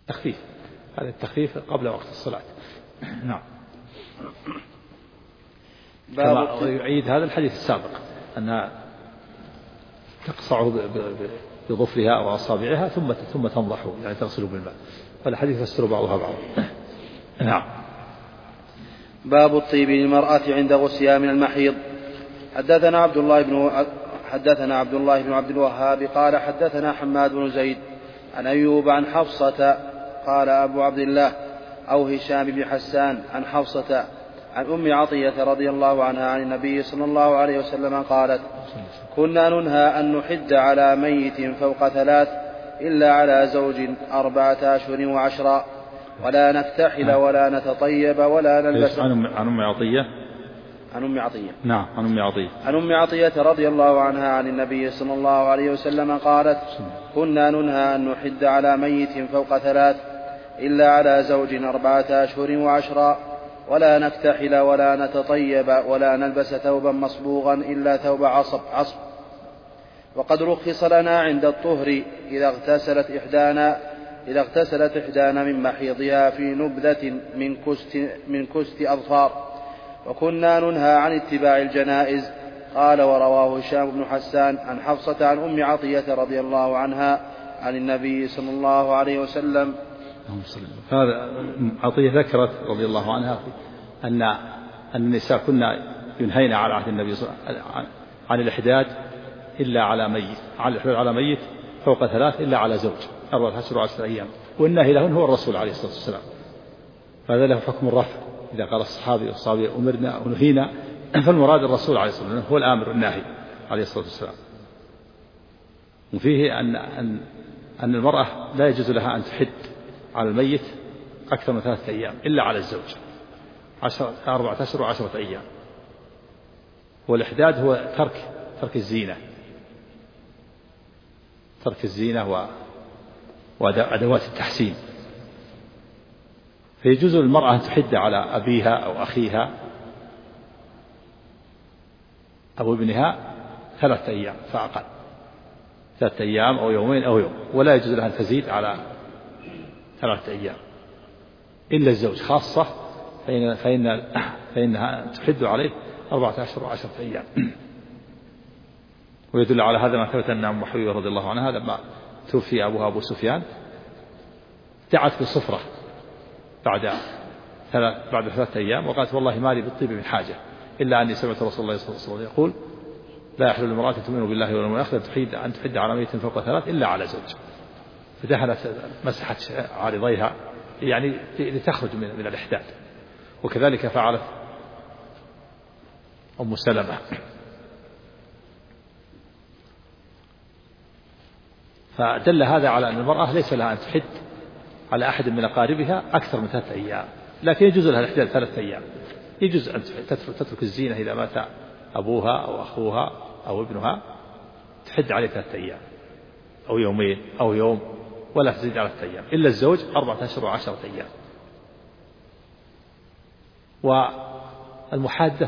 تخفيف، هذا التخفيف قبل وقت الصلاة. نعم. كما يعيد هذا الحديث السابق أنها تقصعه بظفرها أو أصابعها ثم تنضحه، يعني تغسله بالماء، فالحديث يفسر بعضها بعضا. نعم. باب الطيب للمرأة عند غسلها من المحيض. حدثنا عبد الله بن عبد الوهاب قال حدثنا حماد بن زيد عن أيوب عن حفصة قال أبو عبد الله أو هشام بن حسان عن حفصة عن أم عطية رضي الله عنها عن النبي صلى الله عليه وسلم قالت: كنا ننهى أن نحد على ميت فوق 3 إلا على زوج 4 أشهر و10 ولا نكتحل ولا نتطيب ولا نلبس. عن أم عطية. نعم، عن أم عطية رضي الله عنها عن النبي صلى الله عليه وسلم قالت: كنا ننهى أن نحد على ميت فوق 3 إلا على زوج 4 أشهر و10 ولا نكتحل ولا نتطيب ولا نلبس ثوبا مصبوغا إلا ثوب عصب. وقد رخص لنا عند الطهر إذا اغتسلت إحدانا من محيضها في نبذة من كست أظفار، وكنا ننهى عن اتباع الجنائز. قال: ورواه هشام بن حسان عن حفصة عن أم عطية رضي الله عنها عن النبي صلى الله عليه وسلم. هذا عطية ذكرت رضي الله عنها أن النساء كنا ينهين على عهد النبي صلى الله عليه وسلم عن الإحداد إلا على ميت فوق 3 إلا على زوج 4 أشهر و10 أيام، والناهي لهن هو الرسول عليه الصلاة والسلام، فهذا له حكم الرفع. إذا قال الصحابي والصحابية أمرنا أو نهينا فالمراد الرسول عليه الصلاة والسلام هو الآمر الناهي عليه الصلاة والسلام. وفيه أن المرأة لا يجوز لها أن تحد على الميت أكثر من 3 أيام إلا على الزوج 4 أشهر و10 أيام. والإحداد هو ترك الزينة وأدوات التحسين. فيجوز للمرأة أن تحد على أبيها أو أخيها أو ابنها 3 أيام فأقل، 3 أيام أو يومين أو يوم، ولا يجوز لها أن تزيد على 3 أيام إلا الزوج خاصة، فإنها تحد عليه 4 أشهر و10 أيام. ويدل على هذا ما ثبت أن أم حبيبة رضي الله عنها لما توفي أبوها أبو سفيان دعت بصفرة بعد 3 أيام وقالت: والله ما لي بالطيب من حاجة إلا أني سمعت رسول الله صلى الله عليه وسلم يقول: لا يحل لامرأة تؤمن بالله واليوم الآخر أن تحد على ميت فوق 3 إلا على زوج. فدهنت مسحت عارضيها يعني لتخرج من الإحداد. وكذلك فعلت أم سلمة. فدل هذا على أن المرأة ليس لها أن تحد على أحد من أقاربها أكثر من 3 أيام، لكن يجوز لها الإحداد 3 أيام. يجوز أن تترك الزينة إذا مات أبوها أو أخوها أو ابنها، تحد عليه 3 أيام أو يومين أو يوم، ولا تزيد على 3 أيام إلا الزوج 4 أشهر و10 أيام. والمحادة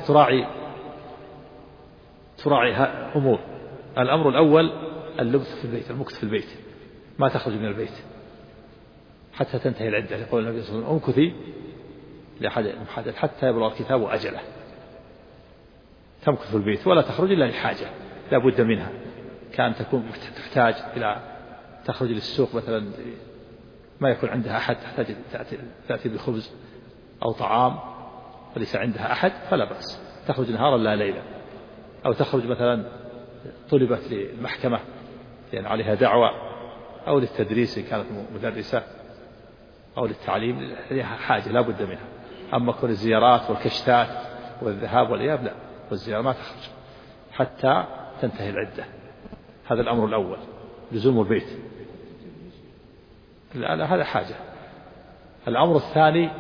تراعي أمور. الأمر الأول اللبث في البيت، المكث في البيت، ما تخرج من البيت حتى تنتهي العدة، يقول النبي صلى الله عليه وسلم: امكثي لأحد المحادث حتى يبلغ الكتاب أجله. تمكث في البيت ولا تخرج إلا لحاجة لا بد منها، كان تكون تحتاج إلى تخرج للسوق مثلا ما يكون عندها أحد، تحتاج تأتي بخبز أو طعام وليس عندها أحد فلا بأس، تخرج نهارا لا ليلا. أو تخرج مثلا طلبت للمحكمة لأن عليها دعوة، أو للتدريس إن كانت مدرسة، أو للتعليم، حاجة لا بد منها. أما كل الزيارات والكشتات والذهاب والإياب لا، والزيارة ما تخرج حتى تنتهي العدة. هذا الأمر الأول، لزوم البيت، لا هذا حاجة. الأمر الثاني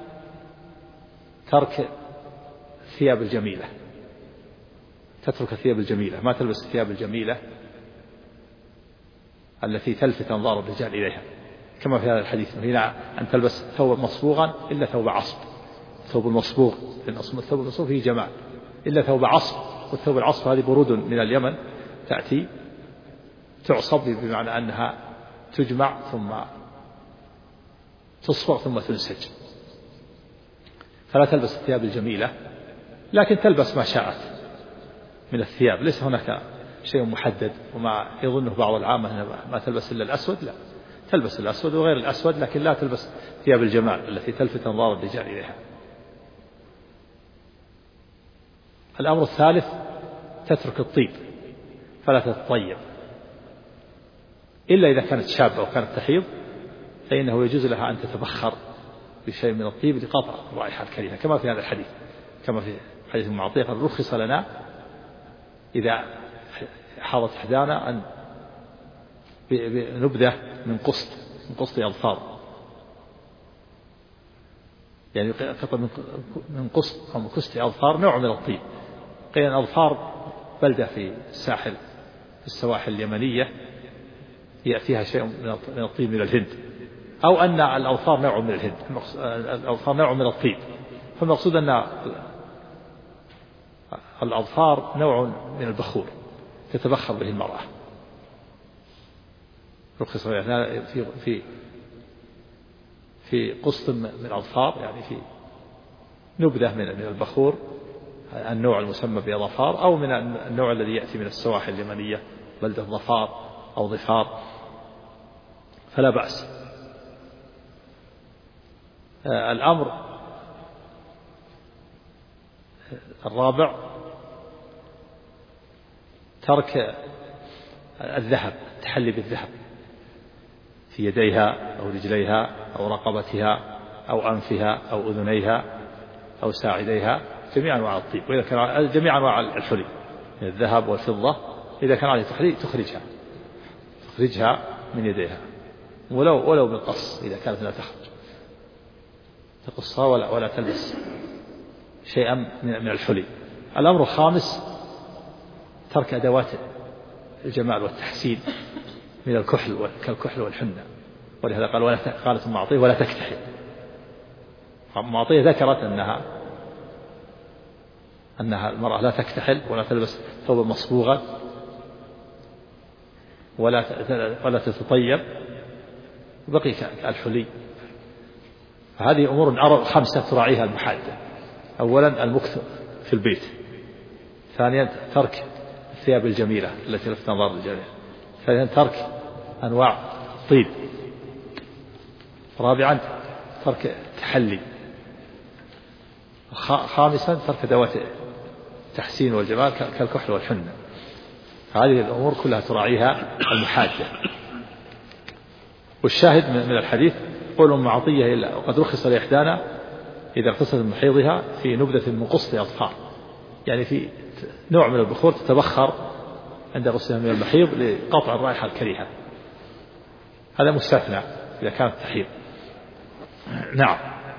ترك الثياب الجميلة، تترك الثياب الجميلة، ما تلبس الثياب الجميلة التي تلفت أنظار الرجال إليها، كما في هذا الحديث: هنا أن تلبس ثوبا مصبوغا إلا ثوب عصب. ثوب المصبوغ، الثوب المصبوغ فيه جمال، إلا ثوب عصب. والثوب العصب هذه برود من اليمن تأتي تعصب، بمعنى أنها تجمع ثم تصفر ثم تنسج، فلا تلبس الثياب الجميلة، لكن تلبس ما شاءت من الثياب، ليس هناك شيء محدد وما يظنه بعض العامة ما تلبس إلا الأسود، لا، تلبس الأسود وغير الأسود، لكن لا تلبس ثياب الجمال التي تلفت أنظار الرجال إليها. الأمر الثالث تترك الطيب فلا تتطيب، إلا إذا كانت شابة وكانت تحيض فإنه يجوز لها أن تتبخر بشيء من الطيب لقطع الرائحة الكريهة، كما في هذا الحديث، كما في حديث ابن عطية قال رخص لنا إذا حاضت إحدانا أن بنبذة من قسط أظفار، يعني قطع من قسط أو من قسط أظفار نوع من الطيب، قيل أظفار بلدة في السواحل اليمنية يأتيها شيء من الطيب من الهند، أو أن الأظفار نوع من الهند، الأظفار نوع من الطيب، فالمقصود أن الأظفار نوع من البخور تتبخر به المرأة، رخص في قسط من الأظفار، يعني في نبذة من البخور، النوع المسمى بأظفار، أو من النوع الذي يأتي من السواحل اليمنية بلدة ظفار أو ظفار، فلا بأس. الأمر الرابع ترك الذهب، التحلي بالذهب في يديها أو رجليها أو رقبتها أو أنفها أو أذنيها أو ساعديها، جميع أنواع الطيب، وإذا كان جميع أنواع الحلي من الذهب والفضة، إذا كان عليه تحلي تخرجها من يديها، ولو بالقص إذا كانت لا تخرج، تقصها ولا تلبس شيئا من الحلي. الأمر الخامس ترك أدوات الجمال والتحسين من الكحل كالكحل والحنة، ولهذا قالت أم عطية ولا تكتحل. أم عطية ذكرت أنها المرأة لا تكتحل ولا تلبس ثوبا مصبوغا ولا تتطيب، بقي الحلي. فهذه أمور خمسة تراعيها المحادة: أولا المكث في البيت، ثانيا ترك الثياب الجميلة التي لفت نظر الرجال، ثالثا ترك أنواع الطيب، رابعا ترك التحلي، خامسا ترك أدوات التحسين والجمال كالكحل والحنة. هذه الأمور كلها تراعيها المحادة. والشاهد من الحديث قول أم عطية إلا وقد رخص لإحدانا إذا اغتسلت من حيضها في نبذة من قسط أظفار، يعني في نوع من البخور تتبخر عند غسلها من المحيض لقطع الرائحة الكريهة، هذا مستثنى إذا كانت تحيض. نعم.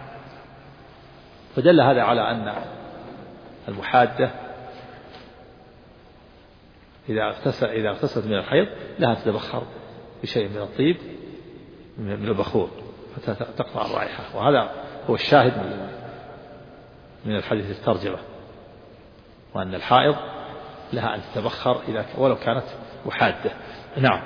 فدل هذا على أن المحادة إذا اغتسلت من الحيض لها تتبخر بشيء من الطيب من البخور فتقطع الرائحة، وهذا هو الشاهد من الحديث الترجمة، وأن الحائض لها أن تتبخر ولو كانت محادة. نعم.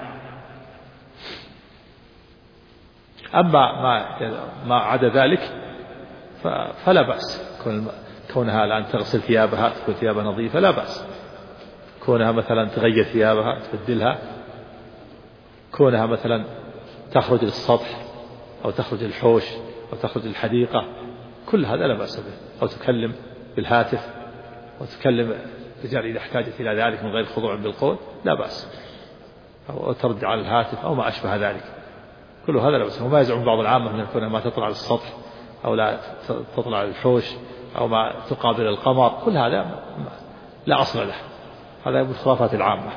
أما ما عدا ذلك فلا بأس، كونها الآن تغسل ثيابها تكون ثيابها نظيفة لا بأس، كونها مثلا تغير ثيابها تبدلها، كونها مثلا تخرج للسطح أو تخرج للحوش أو تخرج للحديقة، كل هذا لا بأس به، أو تكلم بالهاتف وتكلم الرجال إذا احتاجت إلى ذلك من غير خضوع بالقول لا بأس، أو ترد على الهاتف أو ما أشبه ذلك، كل هذا لا بأس. وما يزعم بعض العامة من كونها ما تطلع للسطح أو لا تطلع للحوش أو ما تقابل القمر، كل هذا لا أصل له، هذا من خرافات العامة.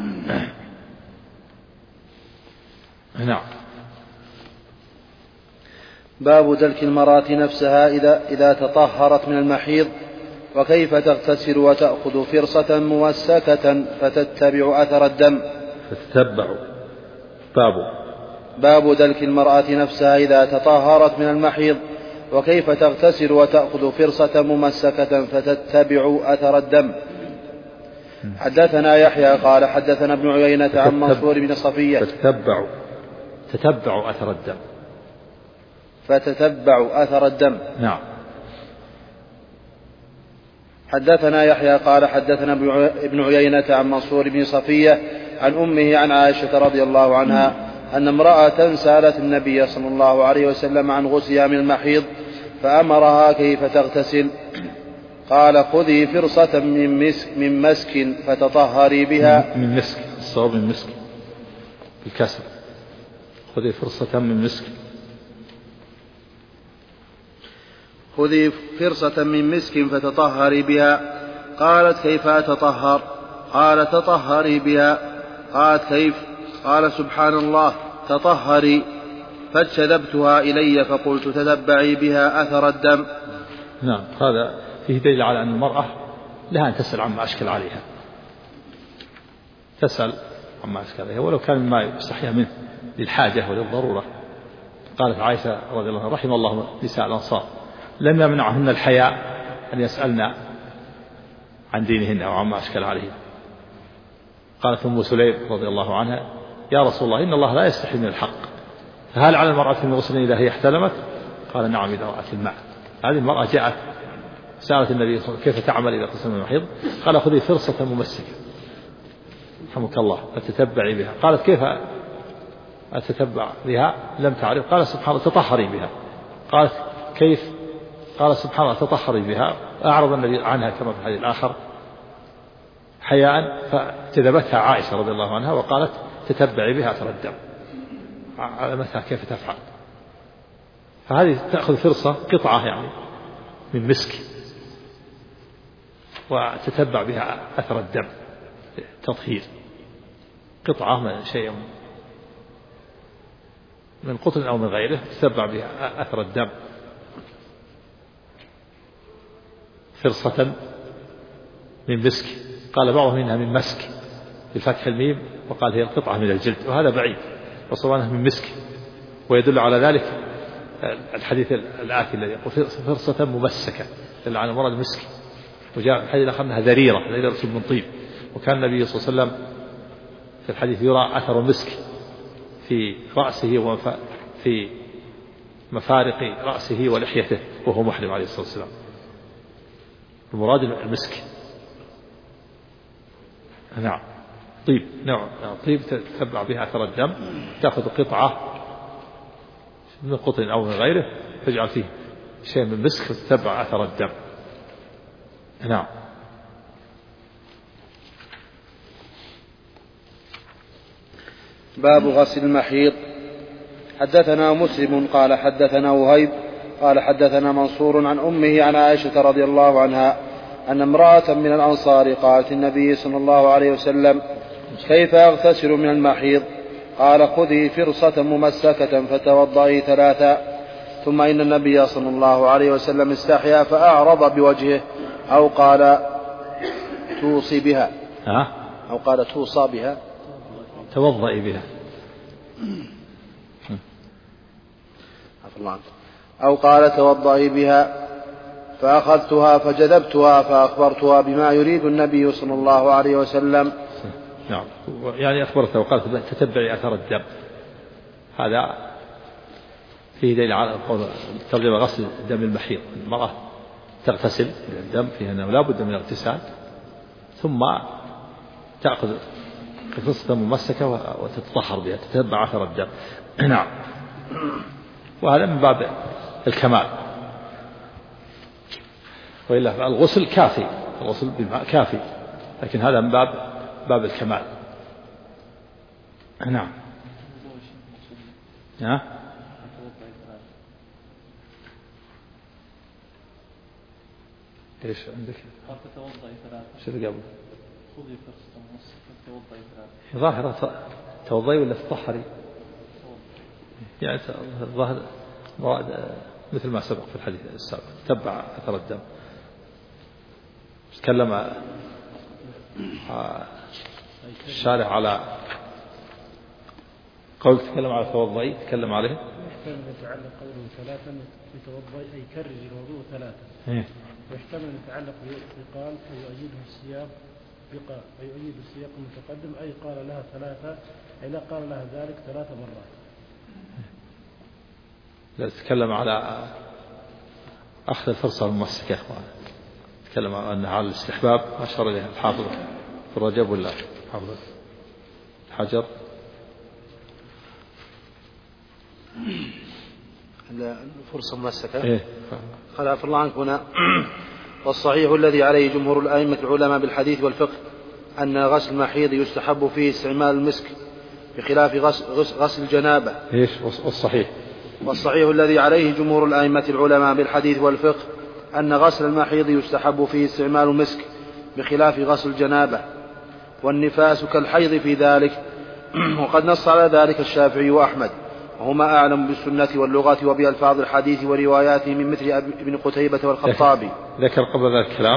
نعم. باب دلك المرأة نفسها إذا تطهرت من المحيض، وكيف تغتسل وتأخذ فرصة موسكة فتتبع أثر الدم. باب دلك المرأة نفسها إذا تطهرت من المحيض، وكيف تغتسل وتأخذ فرصة ممسكة فتتبع أثر الدم. حدثنا يحيى قال حدثنا ابن عيينة عن منصور بن صفية. تتبع أثر الدم، فتتبع أثر الدم. نعم. حدثنا يحيى قال حدثنا ابن عيينة عن منصور بن صفية عن أمه عن عائشة رضي الله عنها أن امرأة سألت النبي صلى الله عليه وسلم عن غسلها من المحيض فأمرها كيف تغتسل. قال خذي فرصة من مسك فتطهري بها. من مسك، الصواب من مسك بالكسر. خذي فرصة من مسك. خذي فرصة من مسك فتطهري بها. قالت كيف أتطهر؟ قال تطهري بها. قالت كيف؟ قال سبحان الله تطهري. فاجتذبتها إلي فقلت تتبعي بها أثر الدم. نعم. هذا فيه دليل على أن المرأة لها أن تسأل عما أشكل عليها، تسأل عما أشكل عليها ولو كان ما يستحيها منه للحاجة وللضرورة. قالت عائشة رضي الله عنها رحم الله نساء الأنصار لم يمنعهن الحياء أن يسألن عن دينهن أو عما أشكل عليها. قالت أم سليم رضي الله عنها يا رسول الله إن الله لا يستحي من الحق، فهل على المرأة من غسل إذا هي احتلمت؟ قال نعم إذا رأت الماء. هذه المرأة جاءت سألت النبي صلى الله عليه وسلم كيف تعمل إذا غسلت من المحيض؟ قال خذي فرصة ممسكة رحمك الله فتتبعي بها. قالت كيف أتتبع بها؟ لم تعرف. قال سبحان الله تطهري بها. قالت كيف؟ قال سبحان الله تطهري بها. أعرض النبي عنها كما في الحديث الآخر حياء، فجذبتها عائشة رضي الله عنها وقالت تتبعي بها أثر الدم، علمتها كيف تفعل. فهذه تأخذ فرصة قطعة يعني من مسك وتتبع بها أثر الدم تطهير، قطعة من شيء من قطن أو من غيره تتبع بها أثر الدم. فرصة من مسك، قال بعضهم إنها من مسك بفتح الميم وقال هي القطعة من الجلد، وهذا بعيد وصوانها من مسك. ويدل على ذلك الحديث الآتي الذي يقول فرصة ممسكة دل على مراد مسك. وجاء الحديث الآخر أنها ذريرة من طيب. وكان النبي صلى الله عليه وسلم في الحديث يرى أثر المسك في رأسه وفي مفارق رأسه ولحيته وهو محرم عليه الصلاة والسلام. المراد المسك. نعم. طيب نوع طيب تتبع بها أثر الدم، تأخذ قطعة من قطن أو من غيره تجعل فيه شيء من مسك وتتبع أثر الدم. نعم. باب غسل المحيض. حدثنا مسلم قال حدثنا وهيب قال حدثنا منصور عن أمه عن عائشة رضي الله عنها أن امرأة من الأنصار قالت النبي صلى الله عليه وسلم كيف أغتسل من المحيض؟ قال خذي فرصة ممسكة فتوضئي 3. ثم إن النبي صلى الله عليه وسلم استحيا فأعرض بوجهه أو قال توصي بها أو قال توصى بها توضئي بها أو قال توضئي بها. فأخذتها فجذبتها فأخبرتها بما يريد النبي صلى الله عليه وسلم. نعم. يعني أخبرته وقالت تتبعي أثر الدم. هذا فيه دليل على قول ترجمة غسل دم المحيض. المرأة تغتسل الدم فيها أنه لا بد من الاغتسال ثم تأخذ فرصة ممسكة وتتطهر بها تتبع أثر الدم. نعم. وهذا من باب الكمال، وإلا الغسل كافي، الغسل بالماء كافي، لكن هذا من باب الكمال. نعم. ايش عندك؟ توضئي 3. شو اللي قبل؟ خذي فرصة ممسكة توضئي 3. ظاهرة توضئي ولا تطهري؟ يعني الظاهر مثل ما سبق في الحديث السابق تتبع أثر الدم. تكلم الشارع على قول تكلم على توضئي تكلم عليه يحتمل يتعلق قوله 3 بتوضئي أي كرر الوضوء 3. ويحتمل يتعلق بقال ويؤيده السياق بقال ويؤيد السياق المتقدم أي قال لها 3 أي لا قال لها ذلك 3 مرات. تكلم على أخذ الفرصة الممسكة، تكلم أنها على الاستحباب، أشار إليه الحافظ في الرجب ولا حافظ الحجر؟ الفرصة ممسكة. إيه؟ خلاف الله عنك هنا. والصحيح الذي عليه جمهور الأئمة العلماء بالحديث والفقه أن غسل المحيض يستحب فيه استعمال المسك بخلاف غسل الجنابة. إيش والصحيح؟ والصحيح الذي عليه جمهور الأئمة العلماء بالحديث والفقه أن غسل المحيض يستحب فيه استعمال المسك بخلاف غسل الجنابة، والنفاس كالحيض في ذلك، وقد نص على ذلك الشافعي وأحمد، وهما أعلم بالسنة واللغة وبألفاظ الحديث ورواياته من مثل ابن قتيبة والخطابي. ذكر قبل ذلك الكلام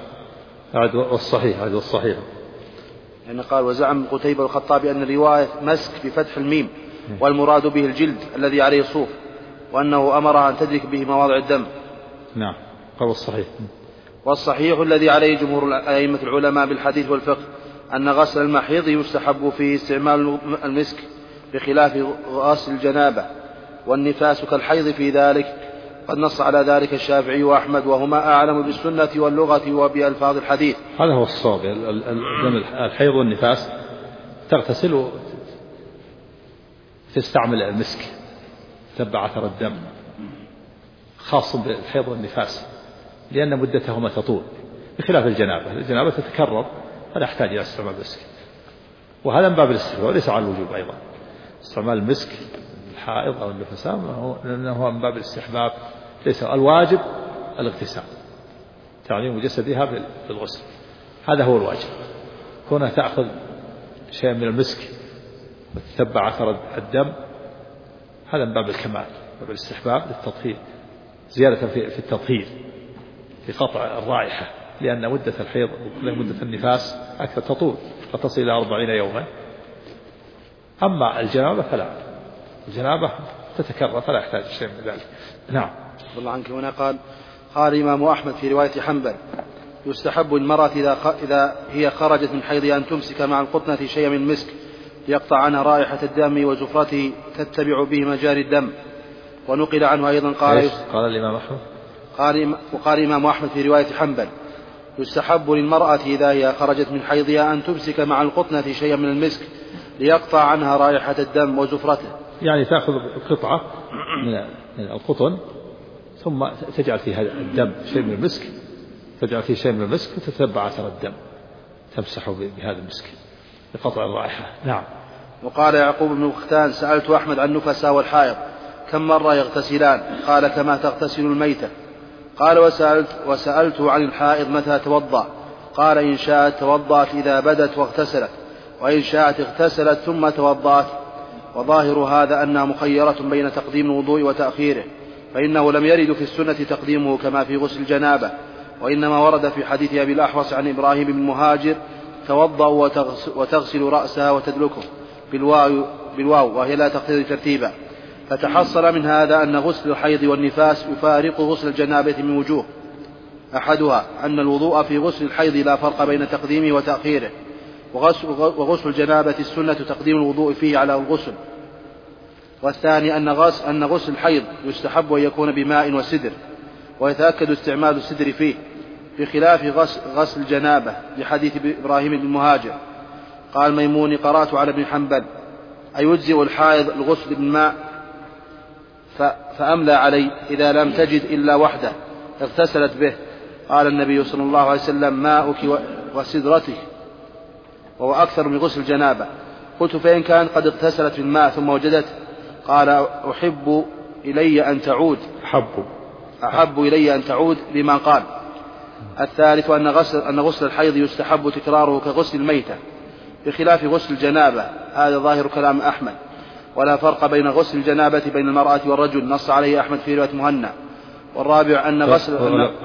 والصحيح يعني قال: وزعم قتيبة والخطابي أن الرواية مسك بفتح الميم والمراد به الجلد الذي عليه صوف، وأنه أمرها أن تدرك به مواضع الدم. نعم. قال الصحيح. والصحيح الذي عليه جمهور الأئمة العلماء بالحديث والفقه أن غسل المحيض يستحب فيه استعمال المسك بخلاف غسل الجنابة، والنفاس كالحيض في ذلك، قد نص على ذلك الشافعي وأحمد، وهما أعلم بالسنة واللغة وبألفاظ الحديث. هذا هو الصواب. الحيض والنفاس تغتسل وتستعمل المسك تتبع أثر الدم، خاص بالحيض والنفاس لأن مدتهما تطول، بخلاف الجنابة تتكرر فلا يحتاج إلى استعمال المسك، وهذا من باب الاستحباب وليس على الوجوب أيضا. استعمال المسك الحائض أو النفساء لأنه من باب الاستحباب، ليس الواجب الاغتسال، تعليم جسدها بالغسل، هذا هو الواجب. كونها تأخذ شيء من المسك وتتبع أثر الدم هذا من باب الكمال، باب الاستحباب للتطهير، زيادة في التطهير في قطع الرائحة، لأن مدة الحيض ومدة النفاس أكثر تطول، قد تصل إلى 40 يوما. أما الجنابة فلا، الجنابة تتكرر فلا يحتاج شيء من ذلك. نعم. الله عنك هنا قال الإمام أحمد في رواية حنبل: يستحب المرأة إذا هي خرجت من حيضها أن تمسك مع القطنة شيئا من المسك ليقطع عنها رائحة الدم وزفرته تتبع به مجاري الدم. ونقل عنه أيضا قال الإمام أحمد وقال الإمام أحمد في رواية حنبل: يستحب للمرأة إذا هي خرجت من حيضها أن تمسك مع القطنة شيئا من المسك ليقطع عنها رائحة الدم وزفرته. يعني تأخذ قطعة من القطن ثم تجعل فيها الدم شيء من المسك، تجعل فيه شيء من المسك وتتبع أثر الدم تمسح بهذا المسك لقطع الرائحة. نعم. وقال يعقوب بن بختان: سألت أحمد عن النفساء والحائض كم مرة يغتسلان؟ قال: كما تغتسل الميتة. قال: وسألت عن الحائض متى توضأ؟ قال: إن شاءت توضأت إذا بدت واغتسلت، وإن شاءت اغتسلت ثم توضأت. وظاهر هذا أنها مخيرة بين تقديم الوضوء وتأخيره، فإنه لم يرد في السنة تقديمه كما في غسل الجنابة، وإنما ورد في حديث أبي الأحوص عن إبراهيم بن مهاجر: توضأ وتغسل رأسها وتدلكه بالواو وهي لا تقتضي ترتيبا. فتحصل من هذا أن غسل الحيض والنفاس يفارق غسل الجنابة من وجوه: أحدها أن الوضوء في غسل الحيض لا فرق بين تقديمه وتأخيره، وغسل الجنابة السنة تقديم الوضوء فيه على الغسل. والثاني أن غسل الحيض يستحب أن يكون بماء وسدر، ويتأكد استعمال السدر فيه، بخلاف غسل الجنابة لحديث إبراهيم بن مهاجر. قال ميمون: قرأت على ابن حنبل: أيجزئ الحائض الغسل بالماء؟ فأملى علي: إذا لم تجد إلا وحده اغتسلت به. قال النبي صلى الله عليه وسلم: ماؤك وسدرتك، وهو أكثر من غسل الجنابة. قلت: فإن كان قد اغتسلت بالماء ثم وجدت؟ قال: أحب إلي أن تعود لما قال. الثالث أن غسل الحيض يستحب تكراره كغسل الميتة، بخلاف غسل الجنابة. هذا ظاهر كلام أحمد. ولا فرق بين غسل الجنابة بين المرأة والرجل، نص عليه أحمد في رواية مهنا. والرابع أن غسل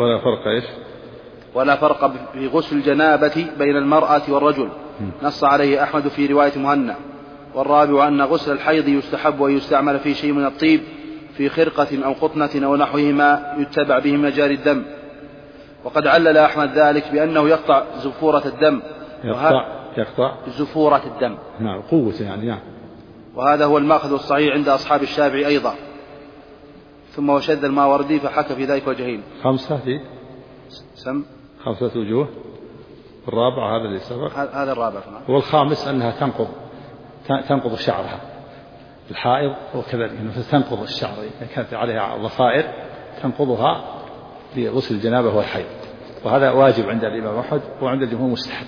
ولا فرق في غسل الجنابة بين المرأة والرجل، نص عليه أحمد في رواية مهنا. والرابع أن غسل الحيض يستحب أن يستعمل في شيء من الطيب في خرقة أو قطنة أو نحوهما يتبع به مجاري الدم. وقد علل أحمد ذلك بأنه يقطع زفورة الدم. يقطع زفورة الدم. نعم، قوة يعني. وهذا هو المأخذ الصحيح عند أصحاب الشافعي أيضا. ثم وشد الماوردي فحكى في ذلك وجهين. 5 في سم 5 وجوه. الرابع هذا اللي سبق، هذا الرابع. والخامس أنها تنقض شعرها الحائض، وكذلك تنقض الشعر إذا كانت عليها ضفائر تنقضها بغسل الجنابة والحيض، وهذا واجب عند الإمام أحمد وعند الجمهور مستحب.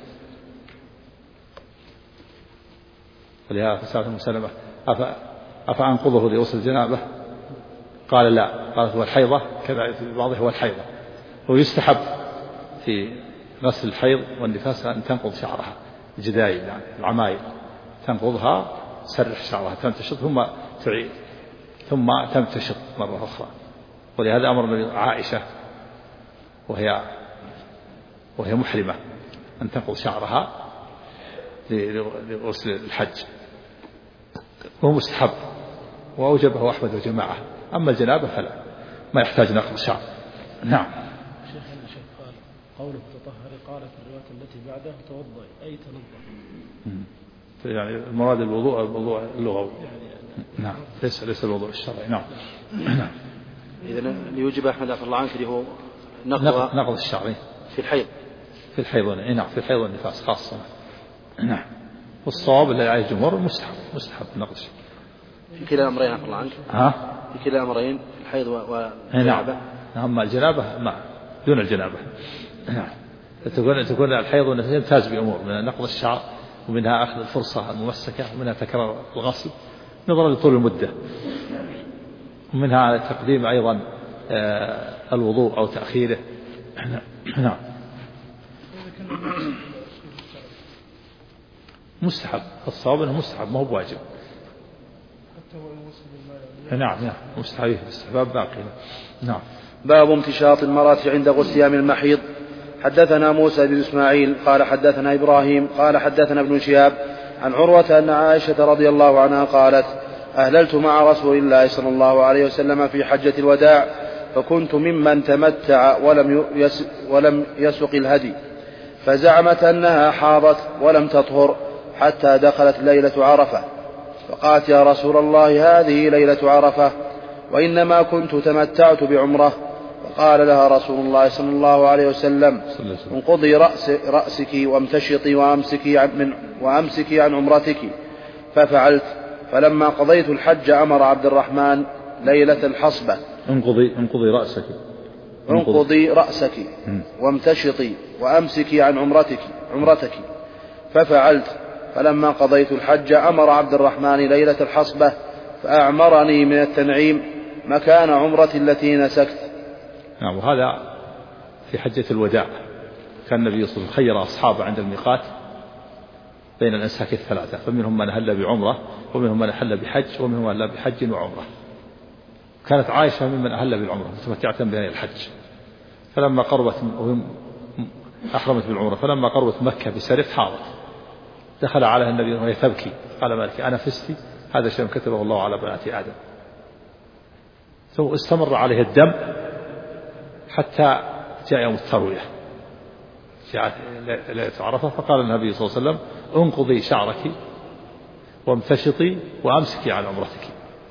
ولهذا فسألت أم سلمة أفأنقضه لغسل الجنابة؟ قال لا، قالت هو الحيضة، كذا في بعضه هو الحيضة. ويستحب في غسل الحيض والنفاس أن تنقض شعرها الجدايل، يعني العمايل تنقضها، تسرح شعرها، تمتشط ثم تعيد ثم تمتشط مرة أخرى. ولهذا أمر عائشة وهي محرمة أن تنقض شعرها لغسل الحج، وهو مستحب وأوجبه أحمد وجماعة. أما الجنابة فلا، ما يحتاج نقض شعر. نعم. شيخنا قال قوله تطهري، قال في الرواية التي بعده توضئي أي تنظف، يعني المراد الوضوء اللغوي نعم، ليس الوضوء الشرعي. نعم. نعم. إذا ليوجب أحمد عفى الله عنك اللي هو نقض الشعر في الحيض. نعم، في الحيض والنفاس خاصة. نعم. والصواب الذي عليه الجمهور مستحب نقض الشعر في كلا الأمرين عفى الله عنك. في كلا الأمرين الحيض والجنابة. أما الجنابة دون الجنابة. نعم. تكون الحيض والنفاس يمتاز بأمور، من نقض الشعر، ومنها أخذ الفرصة الممسكة، ومنها تكرار الغسل نظرا لطول المدة، ومنها تقديم أيضا الوضوء أو تأخيره. نعم. مستحب، الصواب أنه مستحب ما هو بواجب. نعم مستحب، استحباب باقي. نعم. باب امتشاط المرأة عند غسلها من المحيض. حدثنا موسى بن إسماعيل قال حدثنا إبراهيم قال حدثنا ابن شهاب عن عروة أن عائشة رضي الله عنها قالت أهللت مع رسول الله صلى الله عليه وسلم في حجة الوداع، فكنت ممن تمتع ولم يسق الهدي، فزعمت أنها حاضت ولم تطهر حتى دخلت ليلة عرفة، فقالت يا رسول الله هذه ليلة عرفة وإنما كنت تمتعت بعمرة. فقال لها رسول الله صلى الله عليه وسلم انقضي رأسك وامتشطي وأمسكي عن عمرتك. ففعلت، فلما قضيت الحج أمر عبد الرحمن ليلة الحصبة انقضي رأسك وامتشطي وأمسكي عن عمرتك. ففعلت، فلما قضيت الحج أمر عبد الرحمن ليلة الحصبة فأعمرني من التنعيم مكان عمرتي التي نسكت. نعم. وهذا في حجة الوداع كان النبي صلى الله عليه وسلم خير أصحابه عند الميقات بين الأنساك الثلاثة، فمنهم من أهل بعمرة، ومنهم من أهل بحج، ومنهم من أهل بحج وعمرة. كانت عائشة ممن أهل بالعمرة متمتعة بها الحج، فلما أحرمت بالعمرة، فلما قربت مكة بسرف حاضت، دخل عليها النبي وهي تبكي، قال مالك أنا فستي، هذا شيء كتبه الله على بنات آدم. ثم استمر عليه الدم حتى جاء يوم التروية، جاءت ليلة عرفة، فقال النبي صلى الله عليه وسلم انقضي شعرك وامتشطي وأمسكي على عمرتك،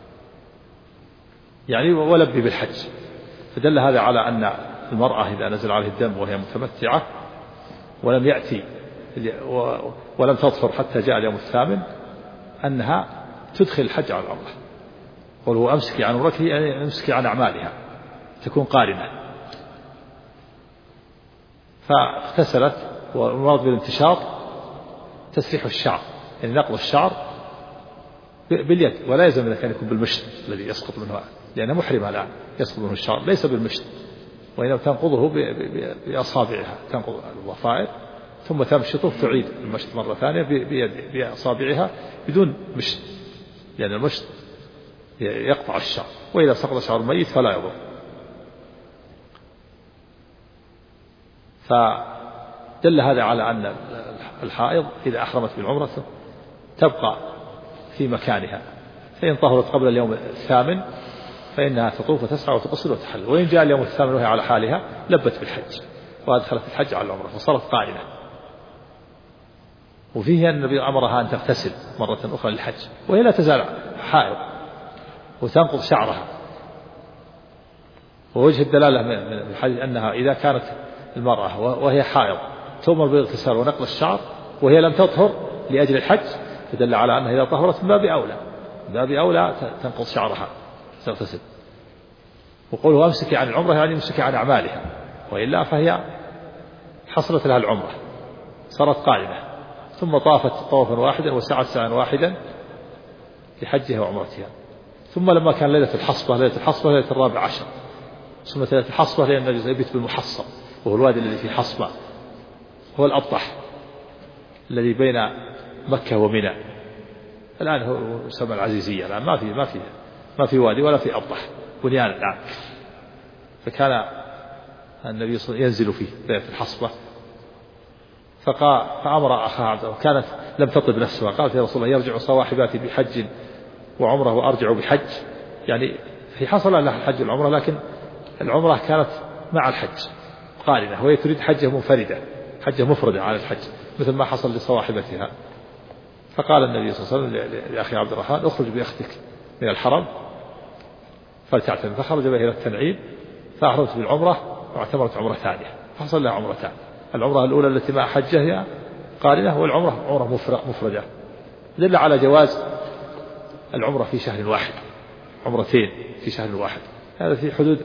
يعني ولبي بالحج. فدل هذا على أن المرأة إذا نزل عليه الدم وهي متمتعة ولم يأتي ولم تطهر حتى جاء اليوم الثامن أنها تدخل الحج على العمرة. وهو أمسكي عن عمرتك يعني أمسكي عن أعمالها، تكون قارنة. فاغتسلت، والمراد بالانتشاط تسريح الشعر، يعني نقض الشعر باليد، ولا يلزم إذا كان يكون بالمشط الذي يسقط منه، لأنها محرمة الآن يسقط منه الشعر، ليس بالمشط، وإنما تنقضه بأصابعها، تنقض الضفائر ثم تمشطه، تعيد المشط مرة ثانية بأصابعها بدون مشط، لأن المشط يقطع الشعر، وإذا سقط شعر ميت فلا يضر. فدل هذا على أن الحائض إذا أحرمت بالعمرة تبقى في مكانها، فإن طهرت قبل اليوم الثامن فإنها تطوف وتسعى وتقصر وتحل، وإن جاء اليوم الثامن وهي على حالها لبت بالحج وأدخلت الحج على العمرة فصارت قارنة. وفيه أن النبي أمرها أن تغتسل مرة أخرى للحج وهي لا تزال حائض، وتنقض شعرها ووجه الدلالة من الحديث أنها إذا كانت المرأة وهي حائض تؤمر بالاغتسال ونقل الشعر وهي لم تطهر لأجل الحج، فدل على أنها إذا طهرت من باب أولى تنقض شعرها تغتسل. وقوله أمسكي عن العمرة يعني أمسكي عن أعمالها، وإلا فهي حصلت لها العمرة صارت قائمة ثم طافت طوفا واحدا وسعت سعيا واحدا لحجها وعمرتها. ثم لما كان ليلة الحصبة ليلة 14 سمت ليلة الحصبة لأن النبي يبيت بالمحصب، وهو الوادي الذي في حصبة، هو الأبطح الذي بين مكة ومنى. الآن هو يسمى العزيزية، الآن ما في وادي ولا في أبطح، بنيان الآن. فكان النبي صلى الله عليه وسلم ينزل فيه ليلة الحصبة، فأمر أخاها عبد الله كانت لم تطب نفسها، قالت يا رسول الله يرجع صواحباتي بحج وعمره وأرجع بحج، يعني في حصل لها الحج والعمرة، لكن العمرة كانت مع الحج قارنة، وهي تريد حجة منفردة، حجة مفردة على الحج مثل ما حصل لصواحبتها. فقال النبي صلى الله عليه وسلم لأخي عبد الرحمن اخرج بأختك من الحرم فلتعتمر، فخرج بها إلى التنعيم فأحرمت بالعمرة واعتمرت عمرة ثانية، فحصل لها عمرتان، العمرة الأولى التي مع حجة هي قارنة، والعمرة عمرة مفردة. دل على جواز العمرة في شهر واحد، عمرتين في شهر واحد، هذا في حدود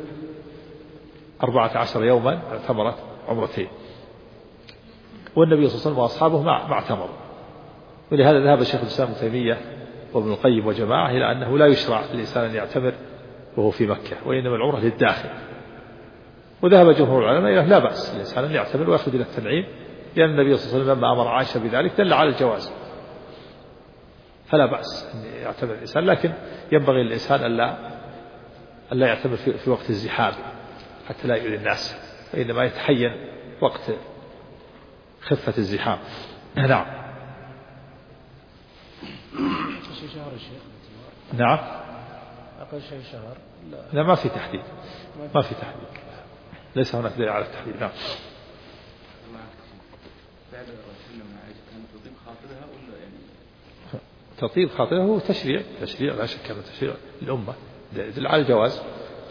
14 يوما اعتمرت عمرتين، والنبي صلى الله عليه وسلم وأصحابه ما اعتمروا. ولهذا ذهب الشيخ الإسلام ابن تيمية وابن القيم وجماعة إلى أنه لا يشرع للإنسان أن يعتمر وهو في مكة، وإنما العمرة للداخل. وذهب جمهور العلماء إلى لا بأس الإنسان أن يعتمر ويخرج إلى التنعيم، لأن النبي صلى الله عليه وسلم لما أمر عائشة بذلك دل على الجواز، فلا بأس أن يعتمر الإنسان، لكن ينبغي للإنسان ألا يعتمر في وقت الزحام حتى لا يؤذي الناس، وإنما يتحين وقت خفة الزحام. نعم. شهر الشيخ. نعم. أقل شيء شهر. لا ما في تحديد، ليس هناك دليل على التحديد. نعم. تطيب خاطرها هو تشريع لا شك أنه تشريع الأمة يدل على الجواز،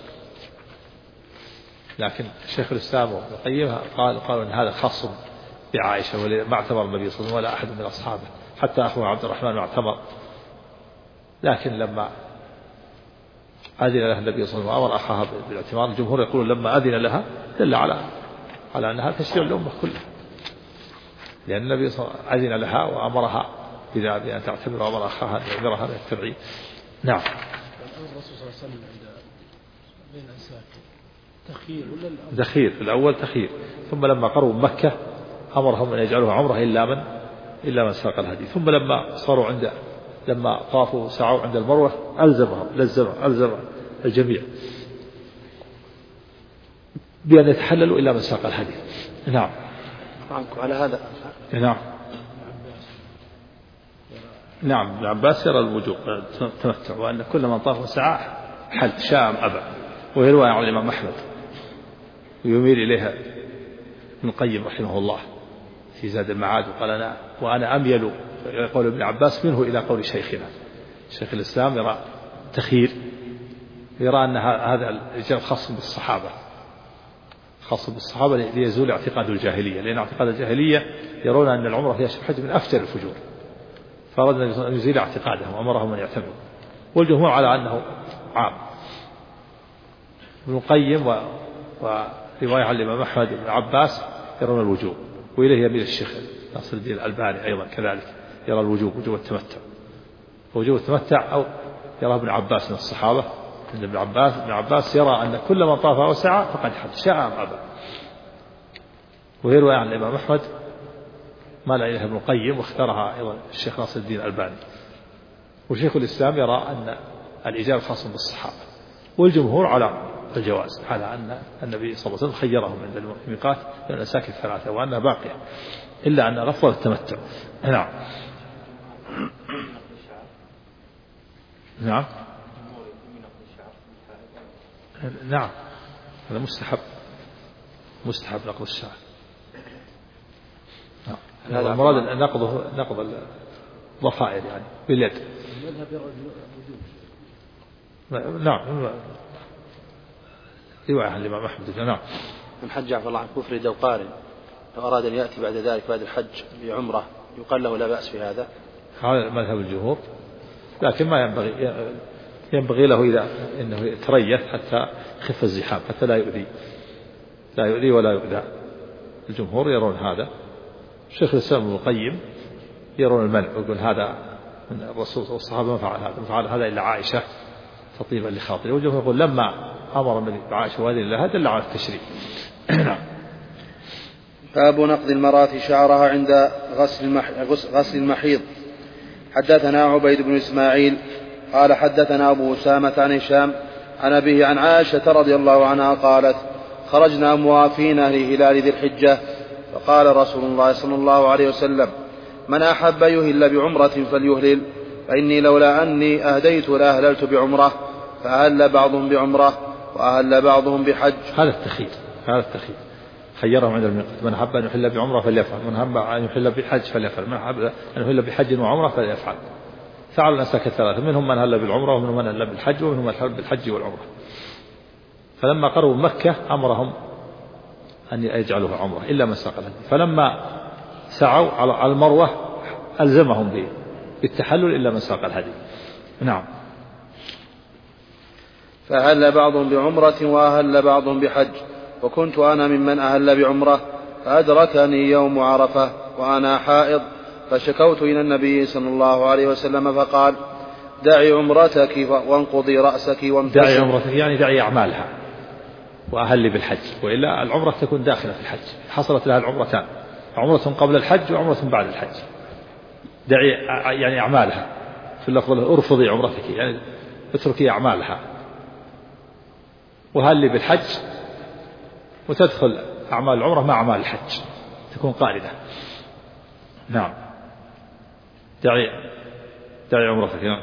لكن شيخ الإسلام وابن القيم قالوا أن هذا خاص بعائشة، وما اعتمر النبي صلى الله عليه وسلم ولا أحد من أصحابه، حتى أخوه عبد الرحمن اعتمر، لكن لما أذن لها النبي صلى الله عليه وسلم وأمر أخاها بالاعتمار، الجمهور يقول لما أذن لها دل على أنها تشريع الأمة كلها، لأن النبي صلى الله عليه وسلم أذن لها وأمرها بأن تعتمر وأمر أخاها أن يعمرها من التبعيد. نعم. الرسول صلى الله عليه وسلم بين أنساك تخيير ولا تخيير، في الأول تخيير، ثم لما قربوا مكة أمرهم أن يجعلوها عمرة إلا من ساق الهدي، ثم لما صاروا لما طافوا سعوا عند المروة ألزم الجميع بأن يتحللوا إلا من ساق الهدي. نعم. على هذا. نعم. ابن عباس يرى الوجوب تمتع، وأن كل من طاف وسعى حل شاء أم أبى، ويروى عن الإمام أحمد ويميل إليها ابن القيم رحمه الله في زاد المعاد، وقال وأنا أميل قول ابن عباس منه إلى قول شيخنا شيخ الإسلام، يرى تخيير، يرى أن هذا الإجابة خاص بالصحابة ليزول اعتقاد الجاهلية، لأن اعتقاد الجاهلية يرون أن العمرة فيها حج من أفجر الفجور، فأراد أن يزيل اعتقادهم وأمرهم أن يعتمروا، والجمهور على أنه عام. ابن القيم ورواية عن الإمام أحمد بن عباس يرون الوجوب، وإليه يميل الشيخ ناصر الدين الألباني أيضا كذلك، يرى وجوب التمتع، أو يرى ابن عباس من الصحابة، إن ابن عباس يرى أن كل من طاف وسعى فقد حج شاء أم أبى، ويروى عن الإمام أحمد ما لا إله ابن القيم، واختارها أيضا الشيخ ناصر الدين الألباني. وشيخ الإسلام يرى أن الإجابة خاص بالصحابة، والجمهور على الجواز، على أن النبي صلى الله عليه وسلم خيرهم عند الميقات من الأماكن الثلاثة وأنها باقية، إلا أن الأفضل التمتع. نعم. هذا مستحب نقض الشعر. هذا المراد نقض الضفائر يعني باليد. نعم. رواية عن الإمام أحمد. نعم. من حج عفى الله عن كفر أو قارن لو أراد أن يأتي بعد ذلك بعد الحج بعمرة يقال له لا بأس في هذا؟ هذا مذهب الجمهور، لكن ما ينبغي له إذا إنه يتريث حتى يخف الزحام، حتى لا يؤذي ولا يؤذى. الجمهور يرون هذا. شيخ الإسلام ابن القيم يرون المنع، ويقول هذا من الرسول والصحابة ما فعل هذا إلا عائشة تطيبا لخاطره. والجمهور يقول لما أمر النبي بعائشة وهذه الله دل على التشريع. باب نقض المرأة شعرها عند غسل المحيض. حدثنا عبيد بن إسماعيل قال حدثنا أبو أسامة عن هشام عن أبيه عن عائشة رضي الله عنها قالت خرجنا موافين لهلال ذي الحجة فقال رسول الله صلى الله عليه وسلم من أحب يهل بعمرة فليهلل فإني لولا أني أهديت لأهللت بعمرة فأهل بعضهم بعمرة وأهل بعضهم بحج. هذا التخيير خيرهم عند الميقات، من أحب أن يحل بعمرة فليفعل، من أحب أن يحل بحج فليفعل، من أحب أن يحل بحج وعمرة فليفعل. فعلوا الأنساك الثلاثة، منهم من هل بالعمرة ومنهم من هل بالحج ومنهم من هل بالحج والعمرة. فلما قربوا مكة أمرهم أن يجعلوها عمرة إلا من ساق الهدي، فلما سعوا على المروة ألزمهم بالتحلل إلا من ساق الهدي. نعم. فأهل بعضهم بعمرة وأهل بعضهم بحج، وكنت أنا ممن أهل بعمرة فأدركني يوم عرفة وأنا حائض فشكوت إلى النبي صلى الله عليه وسلم فقال دعي عمرتك وانقضي رأسك وامتشي. دعي عمرتك يعني دعي أعمالها وأهل بالحج، وإلا العمرة تكون داخلة في الحج. حصلت لها العمرتان، عمرة قبل الحج وعمرة بعد الحج. دعي يعني أعمالها، في اللفظ ارفضي عمرتك يعني اتركي أعمالها، وهل بالحج وتدخل أعمال العمرة مع أعمال الحج تكون قارنة. نعم. دعي عمرتك. نعم.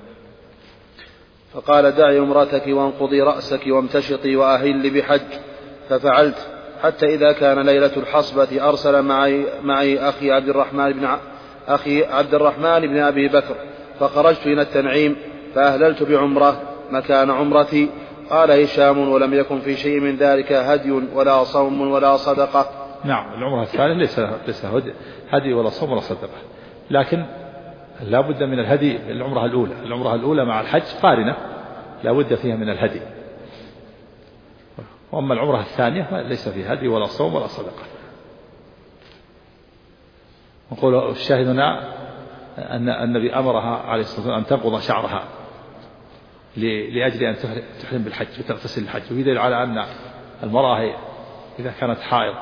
فقال دعي عمرتك وانقضي رأسك وامتشطي وأهل بحج، ففعلت حتى إذا كان ليلة الحصبة أرسل معي أخي عبد الرحمن بن أبي بكر، فخرجت إلى التنعيم فأهللت بعمرة مكان عمرتي. قال هشام ولم يكن في شيء من ذلك هدي ولا صوم ولا صدقة. نعم. العمرة الثانية ليس هدي ولا صوم ولا صدقة، لكن لا بد من الهدي. العمرة الأولى مع الحج قارنة لا بد فيها من الهدي، وأما العمرة الثانية ليس فيها هدي ولا صوم ولا صدقة. نقول الشاهدنا أن النبي أمرها عليه الصلاة والسلام أن تنقض شعرها لأجل أن تحرم بالحج وتغتسل الحج. وفي دليل على أن المرأة إذا كانت حائض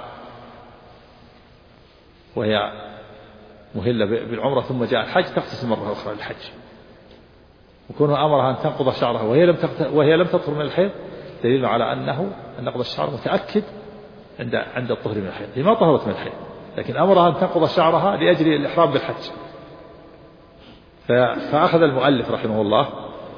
وهي مهلة بالعمرة ثم جاء الحج تغتسل مرة أخرى للحج. وكونه أمرها أن تنقض شعرها وهي لم تطهر من الحيض دليل على أن نقض الشعر متأكد عند الطهر من الحيض. هي ما طهرت من الحيض، لكن أمرها أن تنقض شعرها لأجل الإحرام بالحج. فأخذ المؤلف رحمه الله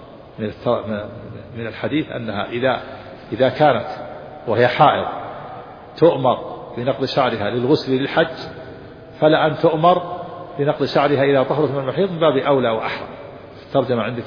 من الحديث أنها إذا كانت وهي حائض تؤمر بنقض شعرها للغسل للحج، فلا أن تؤمر بنقض شعرها إذا طهرت من المحيض من باب أولى وأحرى. ترجمة عندك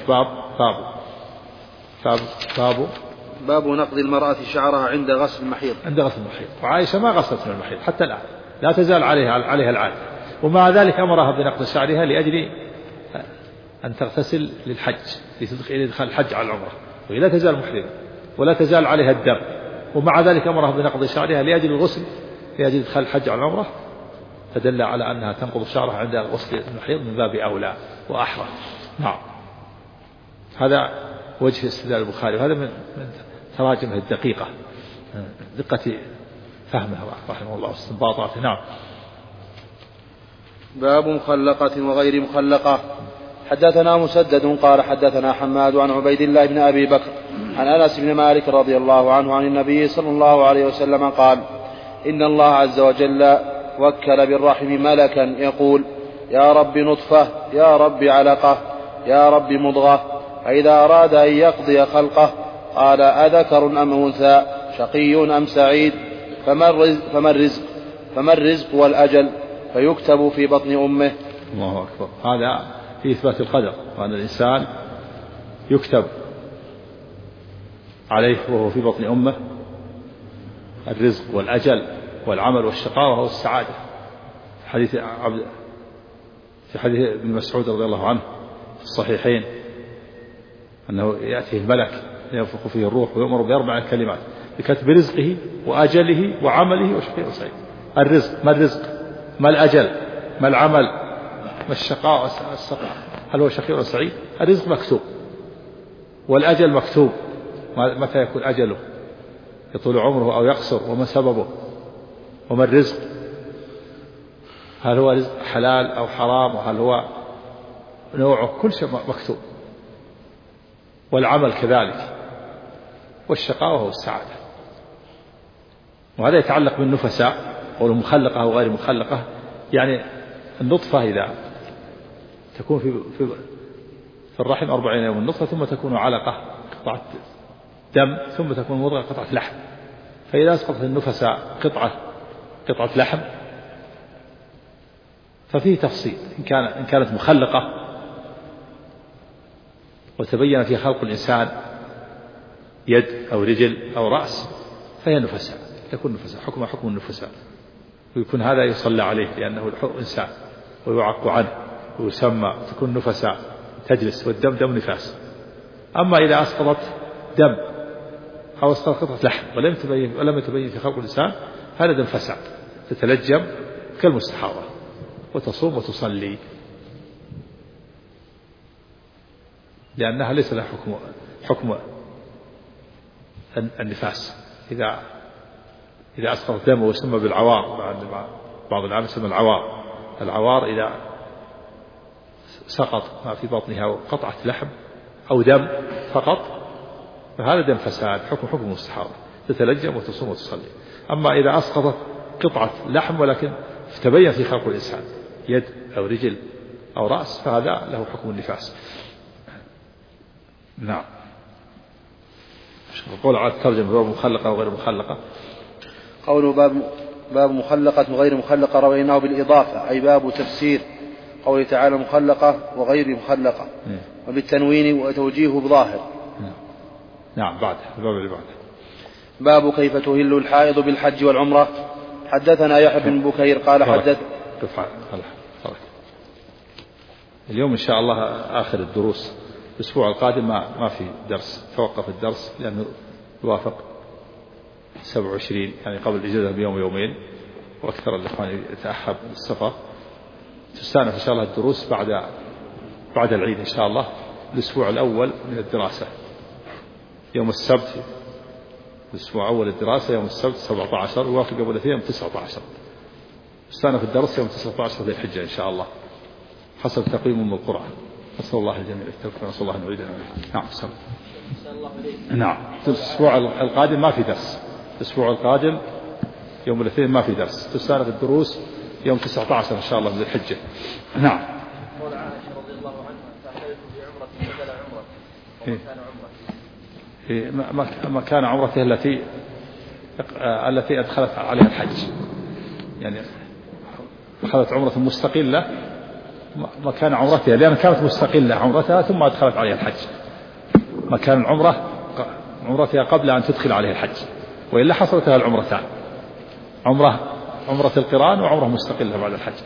باب نقض المرأة شعرها عند غسل المحيض. وعائشة ما غسلت من المحيض حتى الآن، لا تزال عليها العادة، ومع ذلك أمرها بنقض شعرها لأجل أن تغتسل للحج لإدخال الحج على العمرة، وهي لا تزال محرمة ولا تزال عليها الدم، ومع ذلك أمرها بنقض شعرها لأجل الغسل لأجل إدخال الحج على العمرة، فدل على أنها تنقض شعرها عند غسل المحيض من باب أولى وأحرى. نعم. هذا وجه استدلال البخاري، وهذا من تراجمه الدقيقة، دقة فهمه رحمه الله واستنباطاته. نعم. باب مخلقة وغير مخلقة. حدثنا مسدد قال حدثنا حماد عن عبيد الله بن أبي بكر عن أنس بن مالك رضي الله عنه عن النبي صلى الله عليه وسلم قال إن الله عز وجل وكل بالرحم ملكا يقول يا رب نطفة، يا رب علقة، يا رب مضغة، فإذا أراد أن يقضي خلقه قال أذكر أم أنثى، شقي أم سعيد، فما الرزق والأجل، فيكتب في بطن أمه. الله أكبر. هذا في إثبات القدر، وأن الإنسان يكتب عليه وهو في بطن أمه الرزق والأجل والعمل والشقاوة والسعادة. في حديث ابن مسعود رضي الله عنه في الصحيحين أنه يأتيه الملك ينفخ فيه الروح ويؤمر ب4 كلمات بكتب رزقه وأجله وعمله وشقي وسعيد. الرزق، ما الرزق؟ ما الأجل؟ ما العمل؟ ما الشقاء والسقاء؟ هل هو شقي وسعيد؟ الرزق مكتوب والأجل مكتوب، متى يكون أجله، يطول عمره أو يقصر، وما سببه، وما الرزق، هل هو رزق حلال أو حرام، وهل هو نوعه، كل شيء مكتوب. والعمل كذلك، والشقاوة والسعادة. وهذا يتعلق بالنفساء قوله مخلقة أو غير مخلقة، يعني النطفة إذا تكون في الرحم 40 يوم النطفة، ثم تكون علقة قطعة دم، ثم تكون مضغة قطعة لحم. فإذا أسقطت النفساء قطعة لحم ففيه تفصيل، إن كانت مخلقة وتبين في خلق الإنسان يد أو رجل أو رأس فهي نفساء، تكون نفساء، حكم النفساء، ويكون هذا يصلى عليه لأنه إنسان ويعق عنه ويسمى، تكون نفساء تجلس، والدم دم نفاس. أما إذا أسقطت دم أو أسقطت قطعة لحم ولم يتبين في خلق الإنسان، هذا دم فساد، تتلجم كالمستحاضة وتصوم وتصلي، لأنها ليس لها حكم النفاس. إذا أسقط دم ويسمى بالعوار، بعض العلماء يسمى العوار إذا سقط ما في بطنها قطعة لحم أو دم فقط، فهذا دم فساد، حكم المستحاضة، تتلجم وتصوم وتصلي. أما إذا أسقطت قطعة لحم ولكن تبين في خلق الإنسان يد أو رجل أو رأس، فهذا له حكم النفاس. نعم. قول على الترجمة باب مخلقة وغير مخلقة. قوله باب مخلقة وغير مخلقة رويناه بالإضافة، أي باب تفسير قوله تعالى مخلقة وغير مخلقة، وبالتنوين وتوجيه بظاهر. نعم. بعد الباب اللي بعده باب كيف تهل الحائض بالحج والعمرة. حدثنا يحيى بن بكير قال اليوم إن شاء الله آخر الدروس. الأسبوع القادم ما في درس، توقف الدرس لأنه يوافق 27 يعني قبل الإجازة بيوم يومين، وأكثر الإخوان يتأخر السفر. تستأنف إن شاء الله الدروس بعد العيد إن شاء الله، الأسبوع الأول من الدراسة يوم السبت، الأسبوع أول الدراسة يوم السبت 17، ويوافق أبو الاثنين 19. تستأنف الدرس يوم 19 ذي الحجة إن شاء الله حسب تقويم من القرآن. نسأل الله الجميع التوفيق، نسأل الله أن يعيدنا. نعم. نعم. الأسبوع القادم ما في درس، الأسبوع القادم يوم الاثنين ما في درس، تستأنف الدروس يوم 19 إن شاء الله من الحجة. نعم. قول عائشة رضي الله عنها فأحللت بعمرة بدل عمرة، ومن كان عمرة مكان عمرته التي أدخلت عليها الحج، يعني أخذت عمرة مستقلة مكان عمرتها، لأن كانت مستقلة عمرتها ثم أدخلت عليها الحج، مكان عمرتها قبل أن تدخل عليها الحج، وإلا حصلت لها العمرتان، عمرة القران وعمرة مستقلة بعد الحج.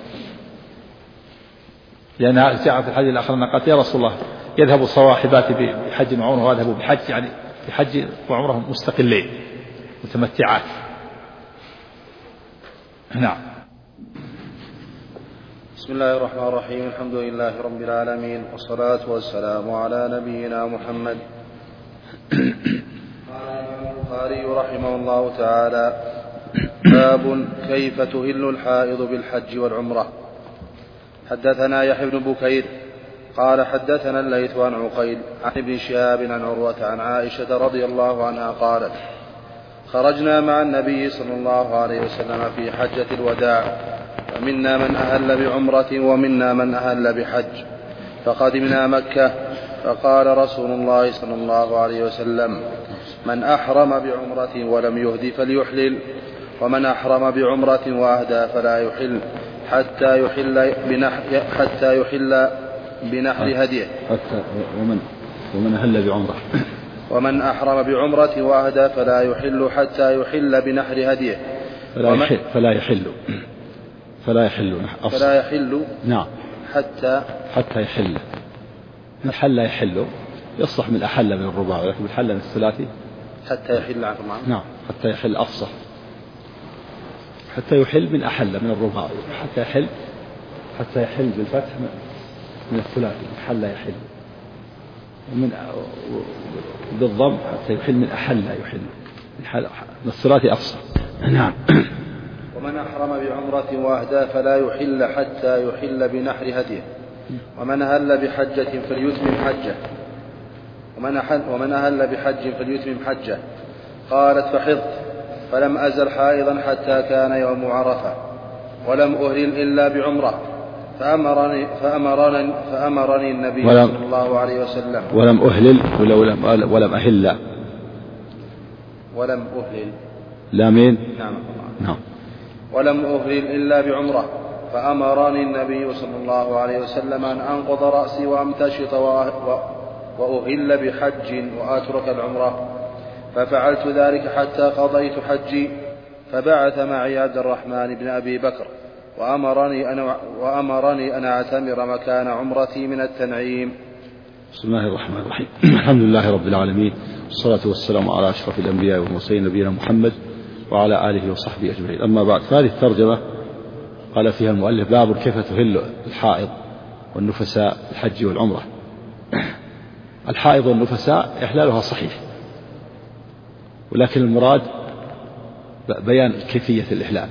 لأنها جاءت في الحديث الآخر أنها قالت يا رسول الله يذهب صواحباتي بحج وعمرة وأذهب بحج، يعني بحج وعمرة مستقلين متمتعات. نعم. بسم الله الرحمن الرحيم. الحمد لله رب العالمين، والصلاة والسلام على نبينا محمد. قال البخاري رحمه الله تعالى: باب كيف تهل الحائض بالحج والعمرة. حدثنا يحيى بن بكير قال حدثنا الليث عن عقيل عن ابن شهاب عن عروة عن عائشة رضي الله عنها قالت: خرجنا مع النبي صلى الله عليه وسلم في حجة الوداع، فمنا من أهل بعمرة ومنا من أهل بحج، فقدمنا مكة، فقال رسول الله صلى الله عليه وسلم: من أحرم بعمرة ولم يهد فليحلل، ومن أحرم بعمرة وأهدى فلا يحل حتى يحل بنحر هديه. ومن أهل بعمرة ومن أحرم بعمرة وأهدى فلا يحل حتى يحل بنحر هديه. فلا يحل نعم حتى يحل. من حل يحل يصلح من أحل من الرباع، ولكن من حل من الثلاثي حتى يحل نعم حتى يحل أفصح. حتى يحل من أحل من الرباع، حتى يحل بالفتح من الثلاثي من حل يحل، ومن بالضم حتى يحل من أحل يحل من الثلاثي أفصح. نعم. ومن أحرم بعمرة وأهدى فلا يحل حتى يحل بنحر هديه. ومن أهل بحجة فليتمم حجه. ومن أهل بحج فليتمم حجه. قالت فحضت فلم أزل حائضا حتى كان يوم عرفة، ولم أهلل إلا بعمرة، فأمرني النبي صلى الله عليه وسلم. ولم أهلل ولم أهل لا مين نعم. ولم أهلل إلا بعمرة، فأمرني النبي صلى الله عليه وسلم أن أنقض رأسي وأمتشط وأهل بحج وأترك العمرة، ففعلت ذلك حتى قضيت حجي. فبعث معي عبد الرحمن بن أبي بكر وأمرني أن أعتمر مكان عمرتي من التنعيم. بسم الله الرحمن الرحيم. الحمد لله رب العالمين، والصلاة والسلام على أشرف الأنبياء والمرسلين نبينا محمد وعلى آله وصحبه أجمعين. أما بعد، فهذه الترجمة قال فيها المؤلف باب كيف تهل الحائض والنفساء الحج والعمرة. الحائض والنفساء إحلالها صحيح، ولكن المراد بيان كيفية الإحلال.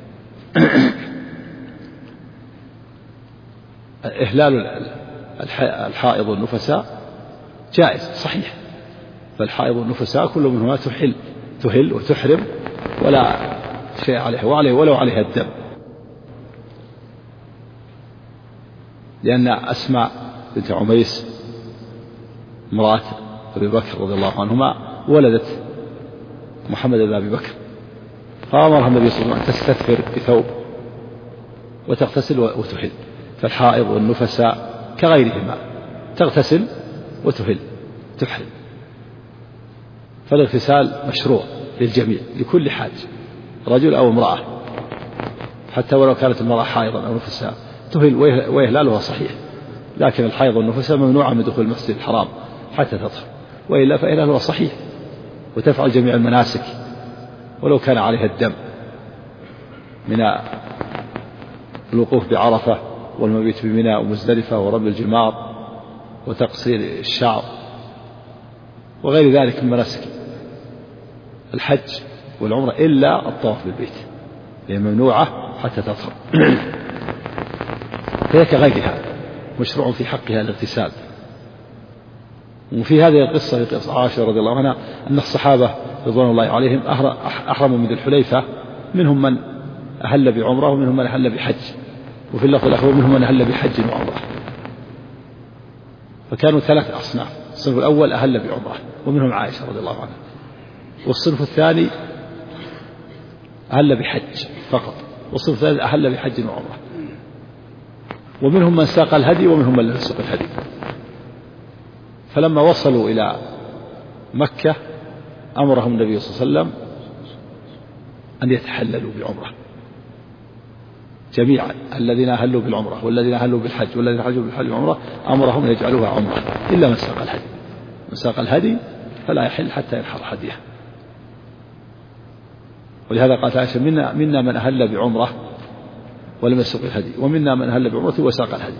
إحلال الحائض والنفساء جائز صحيح، فالحائض والنفساء كل منهما تهل وتحرم ولا شيء عليها ولو عليها الدم، لأن أسماء بنت عميس امرأة أبي بكر رضي الله عنهما ولدت محمد بن أبي بكر، فأمرها النبي صلى الله عليه وسلم أن تستثفر بثوب وتغتسل وتهل. فالحائض والنفساء كغيرهما تغتسل وتهل تحرم، فالاغتسال مشروع للجميع لكل حاج رجل أو امرأة، حتى ولو كانت المرأة حائضا أو نفساء تهل وإهلالها صحيح. لكن الحائض والنفساء ممنوعة من دخول المسجد الحرام حتى تطهر، وإلا فإهلالها صحيح وتفعل جميع المناسك ولو كان عليها الدم من الوقوف بعرفة والمبيت بمنى ومزدلفة ورمي الجمار وتقصير الشعر وغير ذلك من مناسك الحج والعمرة، إلا الطواف بالبيت هي ممنوعة حتى تطهر. هي كغيرها مشروع في حقها الاغتسال. وفي هذه القصة في قصة عائشة رضي الله عنها أن الصحابة رضوان الله عليهم أحرموا من ذي الحليفة، منهم من أهل بعمرة ومنهم من أهل بحج، وفي اللفظ الأخير منهم من أهل بحج وعمرة. فكانوا ثلاث أصناف: الصنف الأول أهل بعمرة ومنهم عائشة رضي الله عنها، والصنف الثاني أهل بحج فقط، والصنف الثالث أهل بحج وعمرة، ومنهم من ساق الهدي ومنهم من لم يسق الهدي. فلما وصلوا إلى مكة أمرهم النبي صلى الله عليه وسلم أن يتحللوا بعمرة جميعا، الذين أهلوا بالعمرة والذين أهلوا بالحج والذين حجوا بالحج والعمرة أمرهم أن يجعلوها عمرة إلا من ساق الهدي. من ساق الهدي فلا يحل حتى ينحر هديه. ولهذا قالت عائشة: منا من أهل بعمرة ولم يسق الهدي، ومنا من أهل بعمرة وساق الهدي.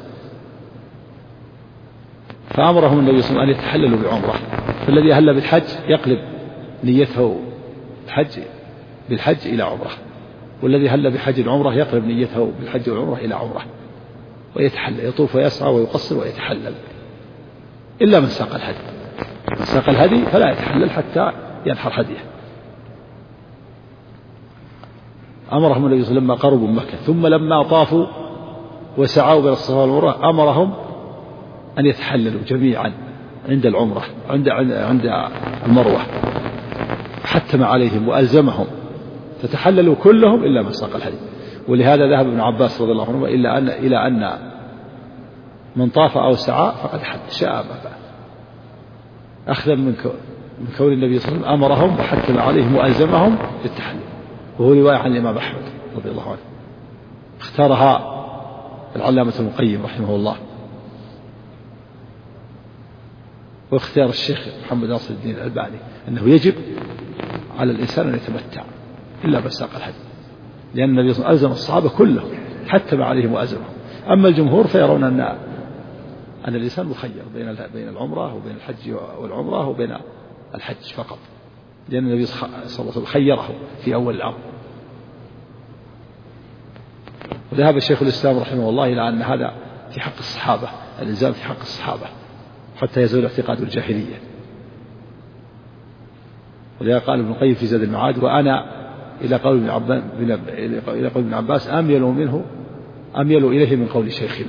فأمرهم النبي صلى الله عليه وسلم أن يتحللوا بعمرة، فالذي أهل بالحج يقلب نيته بالحج إلى عمرة، والذي أهل بحج العمرة يقلب نيته بالحج والعمرة إلى عمرة ويتحلل، يطوف ويسعى ويقصر ويتحلل، إلا من ساق الهدي. من ساق الهدي فلا يتحلل حتى ينحر هديه. أمرهم النبي صلى الله عليه وسلم لما قربوا مكة، ثم لما طافوا وسعوا بين الصفا والمروة أمرهم أن يتحللوا جميعا عند العمرة عند المروة، حتم عليهم وألزمهم فتحللوا كلهم إلا من ساق الهدي. ولهذا ذهب ابن عباس رضي الله عنه إلى أن من طاف أو سعى فقد حل شاء ما فعل، أخذا من كون النبي صلى الله عليه وسلم أمرهم وحكم عليهم وألزمهم بالتحلل، وهو رواية عن الإمام أحمد رضي الله عنه اختارها العلامة ابن القيم رحمه الله، واختيار الشيخ محمد ناصر الدين الألباني أنه يجب على الإنسان أن يتمتع إلا بساق الهدي، لأن النبي صلى الله عليه وسلم ألزم الصحابة كلهم حتى ما عليهم وألزمهم. أما الجمهور فيرون أن الإنسان مخير بين العمرة وبين الحج والعمرة وبين الحج فقط، لأن النبي صلى الله عليه وسلم خيره في أول الأمر. وذهب الشيخ الإسلام رحمه الله إلى أن هذا في حق الصحابة، الإلزام في حق الصحابة حتى يزول اعتقاد الجاهلية. ولذا قال ابن القيم في زاد المعاد: وأنا إلى قول ابن عباس أميل إليه من قول شيخنا.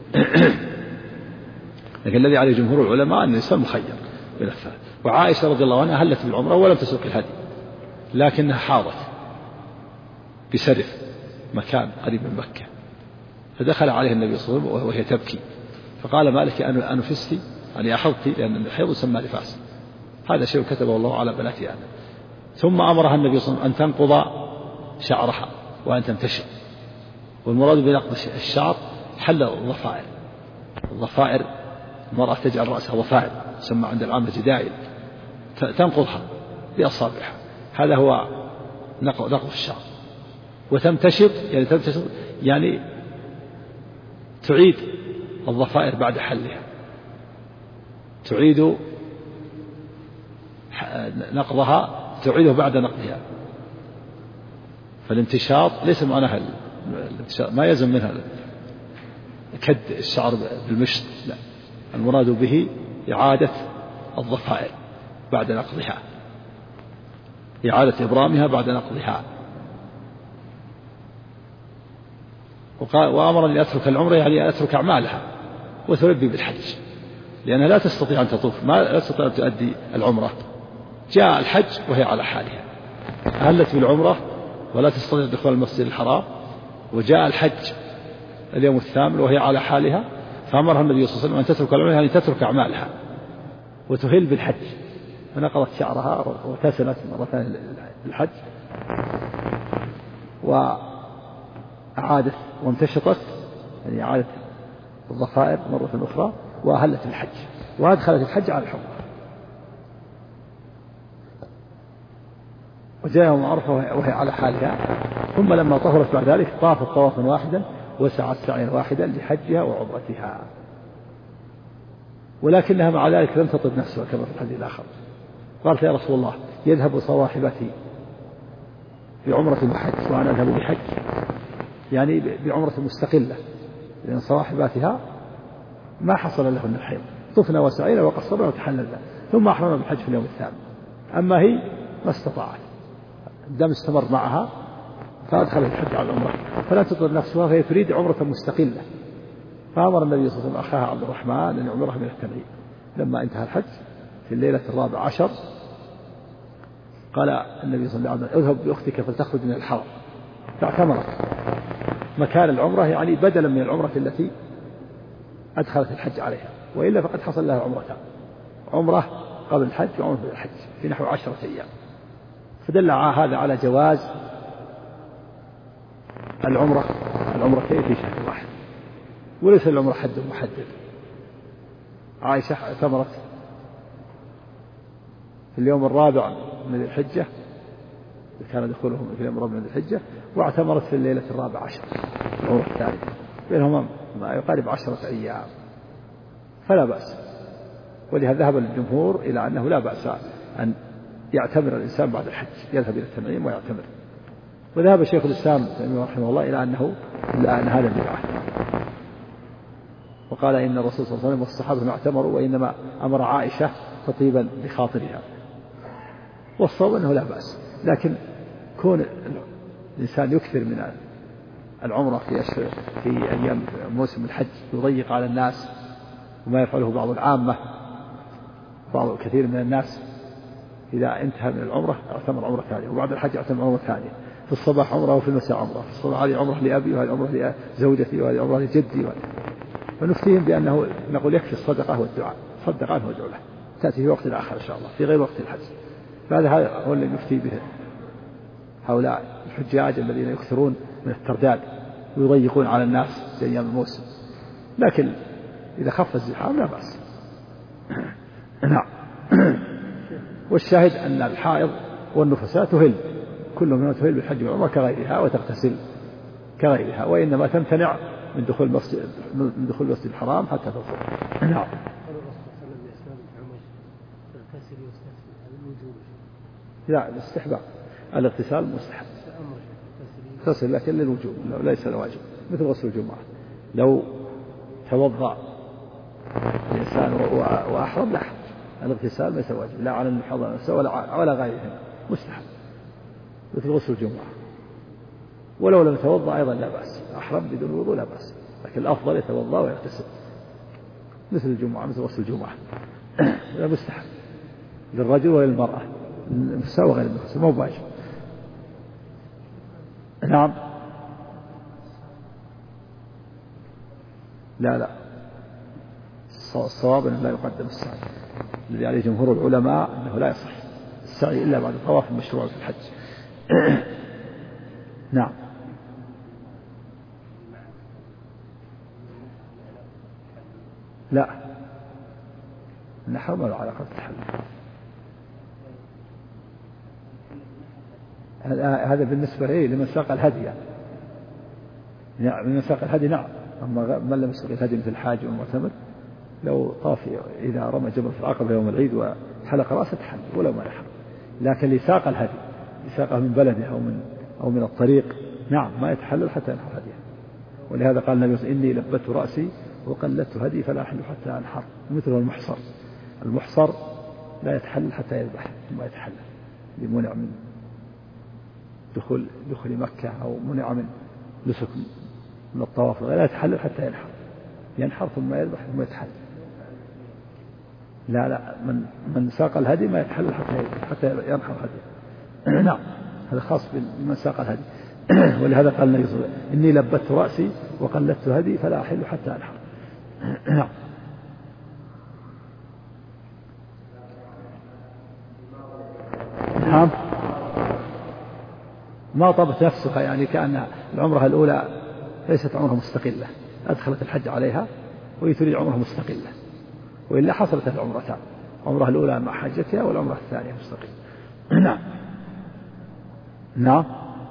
لكن الذي عليه جمهور العلماء أن الإنسان مخير بين الثلاث. وعائشة رضي الله عنها هلت بالعمرة ولم تسوق الهدي، لكنها حاضت بسرف مكان قريب من مكة، فدخل عليه النبي صلى الله عليه وسلم وهي تبكي، فقال: ما لك أنفستي؟ يعني أحضتي؟ لأن الحيض يسمى نفاس. هذا شيء كتبه الله على بنات آدم. ثم أمرها النبي صلى الله عليه وسلم أن تنقض شعرها وأن تنتشر. والمراد بنقض الشعر حل الضفائر. الضفائر المرأة تجعل رأسها ضفائر، تسمى عند العامة جدائل، تنقضها بأصابعها، هذا هو نقض الشعر. وتمتشط يعني تعيد الضفائر بعد حلها، تعيد نقضها، تعيده بعد نقضها. فالانتشاط ليس معناها ما يلزم منها كد الشعر بالمشط، لا، المراد به إعادة الضفائر بعد نقضها، إعادة إبرامها بعد نقضها. وأمرني أن أترك العمرة يعني أن أترك أعمالها وتلبي بالحج، لأنها لا تستطيع أن تطوف، لا تستطيع أن تؤدي العمرة. جاء الحج وهي على حالها، أهلت بالعمرة ولا تستطيع دخول المسجد الحرام، وجاء الحج اليوم الثامن وهي على حالها، فأمرها النبي صلى الله عليه وسلم أن تترك العمرة يعني تترك أعمالها وتهل بالحج. فنقضت شعرها وتسلت مرة ثانية بالحج، وأعادت وامتشطت يعني أعادت الضفائر مرة أخرى، وأهلت الحج وأدخلت الحج على الحرم. وجاء يوم عرفة وهي على حالها، ثم لما طهرت بعد ذلك طافت طوافا واحدا وسعت سعيا واحدا لحجها وعمرتها. ولكنها مع ذلك لم تطب نفسها كما في الحديث الآخر، قالت: يا رسول الله، يذهب صواحبتي بعمرة وحج وأنا أذهب بحج، يعني بعمرة مستقلة، لأن صواحباتها ما حصل لهن الحيض، طفنا وسعينا وقصرنا وتحللنا، ثم أحرمنا بالحج في اليوم الثامن. أما هي ما استطاعت، الدم استمر معها فأدخلت الحج على العمرة، فلا تطلب نفسها، فهي تريد عمرة مستقلة. فأمر النبي صلى الله عليه وسلم أخاها عبد الرحمن أن يعمرها من التنعيم. لما انتهى الحج في الليلة 14 قال النبي صلى الله عليه وسلم: اذهب بأختك فلتخرج من الحرم، فاعتمرت مكان العمرة، يعني بدلا من العمرة التي أدخلت الحج عليها، وإلا فقد حصل لها عمرتان، عمرة قبل الحج وعمرة بعد الحج في نحو 10 أيام. فدل هذا على جواز العمرتين في شهر واحد، وليس العمرة حد محدد. عائشة اعتمرت في اليوم الرابع من الحجة، كان دخولهم في اليوم الرابع من الحجة، واعتمرت في الليلة 14 العمرة الثالثة، بينهما ما يقارب 10 أيام، فلا بأس. ولهذا ذهب الجمهور إلى أنه لا بأس أن يعتمر الإنسان بعد الحج، يذهب إلى التنعيم ويعتمر. وذهب شيخ الإسلام رحمه الله إلى أن هذا بدعة، وقال إن الرسول صلى الله عليه وسلم والصحابة ما اعتمروا، وإنما أمر عائشة تطيبا بخاطرها. والصواب أنه لا بأس، لكن كون الإنسان يكثر من العمرة في أيام موسم الحج يضيق على الناس، وما يفعله بعض العامة، بعض كثير من الناس إذا انتهى من العمرة اعتمر عمرة ثانية، وبعد الحج اعتمر عمرة ثانية، في الصباح عمرة وفي المساء عمرة، في الصباح هذه عمرة لأبي وهذه عمرة لزوجتي وهذه عمرة لجدي، فنفتيهم بأنه نقول يكفي الصدقة والدعاء، صدق عنه وادعو له، تأتي في وقت آخر إن شاء الله في غير وقت الحج. فهذا هو الذي يفتي به هؤلاء الحجاج الذين يكثرون من الترداد ويضيقون على الناس في أيام الموسم، لكن إذا خف الزحام لا بأس. نعم. والشاهد أن الحائض والنفساء تهل، كل منها تهل بالحج والعمرة كغيرها وتغتسل كغيرها، وإنما تمتنع من دخول المسجد الحرام حتى تطهر. نعم. لا الاستحباب، الاغتسال مستحب، غسل لكن للوجوب ليس الواجب، مثل غسل الجمعة. لو توضأ الإنسان وأحرم لا حرج، الاغتسال ليس واجب لا على المحاضرة نفسه ولا غيرهم، مستحب مثل غسل الجمعة. ولو لم يتوضأ أيضا لا بأس، أحرم بدون وضوء لا بأس، لكن الأفضل يتوضأ ويغتسل مثل الجمعة مثل غسل الجمعة. لا مستحب للرجل وللمرأة، النساء وغير النساء، مو واجب. نعم. لا الصواب أنه لا يقدم السعي، الذي عليه جمهور العلماء أنه لا يصح السعي إلا بعد الطواف المشروع في الحج. نعم. لا النحر ما له علاقة بالتحلل، هذا بالنسبة لمن ساق الهدي يعني. نعم من ساق الهدي نعم، أما من لم يسق الهدي مثل الحاج والمعتمر لو طاف إذا رمى جمرة العقبة يوم العيد وحلق رأسه تحلل ولو ما يحرم، لكن اللي ساق الهدي يساقه من بلده أو من الطريق نعم ما يتحلل حتى ينحر هديه. ولهذا قال النبي إني لبت رأسي وقلدت هدي فلا أحل حتى أنحر، مثل المحصر لا يتحلل حتى يذبح ثم يتحلل، لمنع من دخول مكة أو منع من نسك من الطواف لا يتحلل حتى ينحر ثم يذبح ثم يتحلل. لا من ساق الهدي ما يتحلل حتى ينحر هدي. نعم هذا خاص بمن ساق الهدي. ولهذا قال النبي صلى الله عليه وسلم إني لبت رأسي وقلدت هدي فلا أحل حتى أنحر. نعم. نعم ما طابت نفسها يعني كأن العمرة الأولى ليست عمرة مستقلة، أدخلت الحج عليها وهي تريد عمرة مستقلة، وإلا حصلت العمرتان، عمرة الأولى مع حجتها والعمرة الثانية مستقلة. نعم. نعم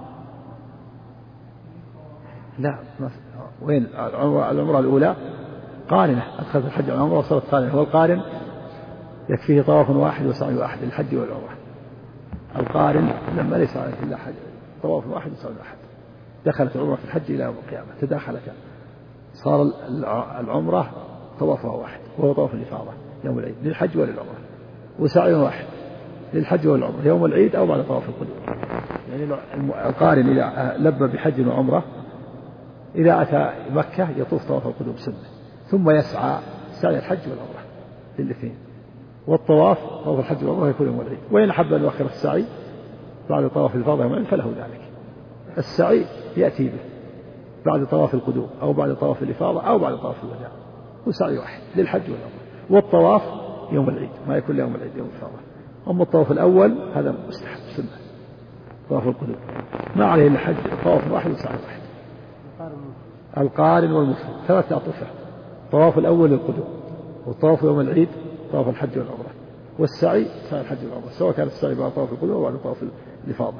لا وين العمرة الأولى قارنة، أدخلت الحج على العمرة وصارت قارنة، هو القارن يكفيه طواف واحد وسعي واحد للحج والعمرة. القارن لما ليس عليه إلا حج طواف واحد وسعي واحد، دخلت العمرة في الحج إلى يوم القيامة تداخلتا، صار العمرة طوافها واحد وهو طواف الإفاضة يوم العيد للحج وللعمرة، وسعي واحد للحج والعمرة يوم العيد أو بعد طواف القدوم. يعني القارن إذا لبى بحج وعمرة إذا أتى مكة يطوف طواف القدوم سنة، ثم يسعى سعي الحج والعمرة للاثنين، والطواف طواف الحج والعمرة يكون يوم العيد. وإن أحب أن يؤخر السعي بعد طواف الإفاضة يوم العيد فله ذلك، السعي يأتي به بعد طواف القدوم أو بعد طواف الإفاضة أو بعد طواف الوداع، وسعي واحد للحج والعمرة، والطواف يوم العيد ما يكون يوم العيد يوم الإفاضة. أما الطواف الأول هذا مستحب سنة طواف القدوم ما عليه إلا حج طواف واحد وسعي واحد. القارن والمفرد ثلاثة أطوفة، طواف الأول للقدوم، والطواف يوم العيد طواف الحج والعمرة، والسعي سعي الحج والعمرة، سواء كان السعي بعد طواف القدوم أو بعد طواف الإفاضة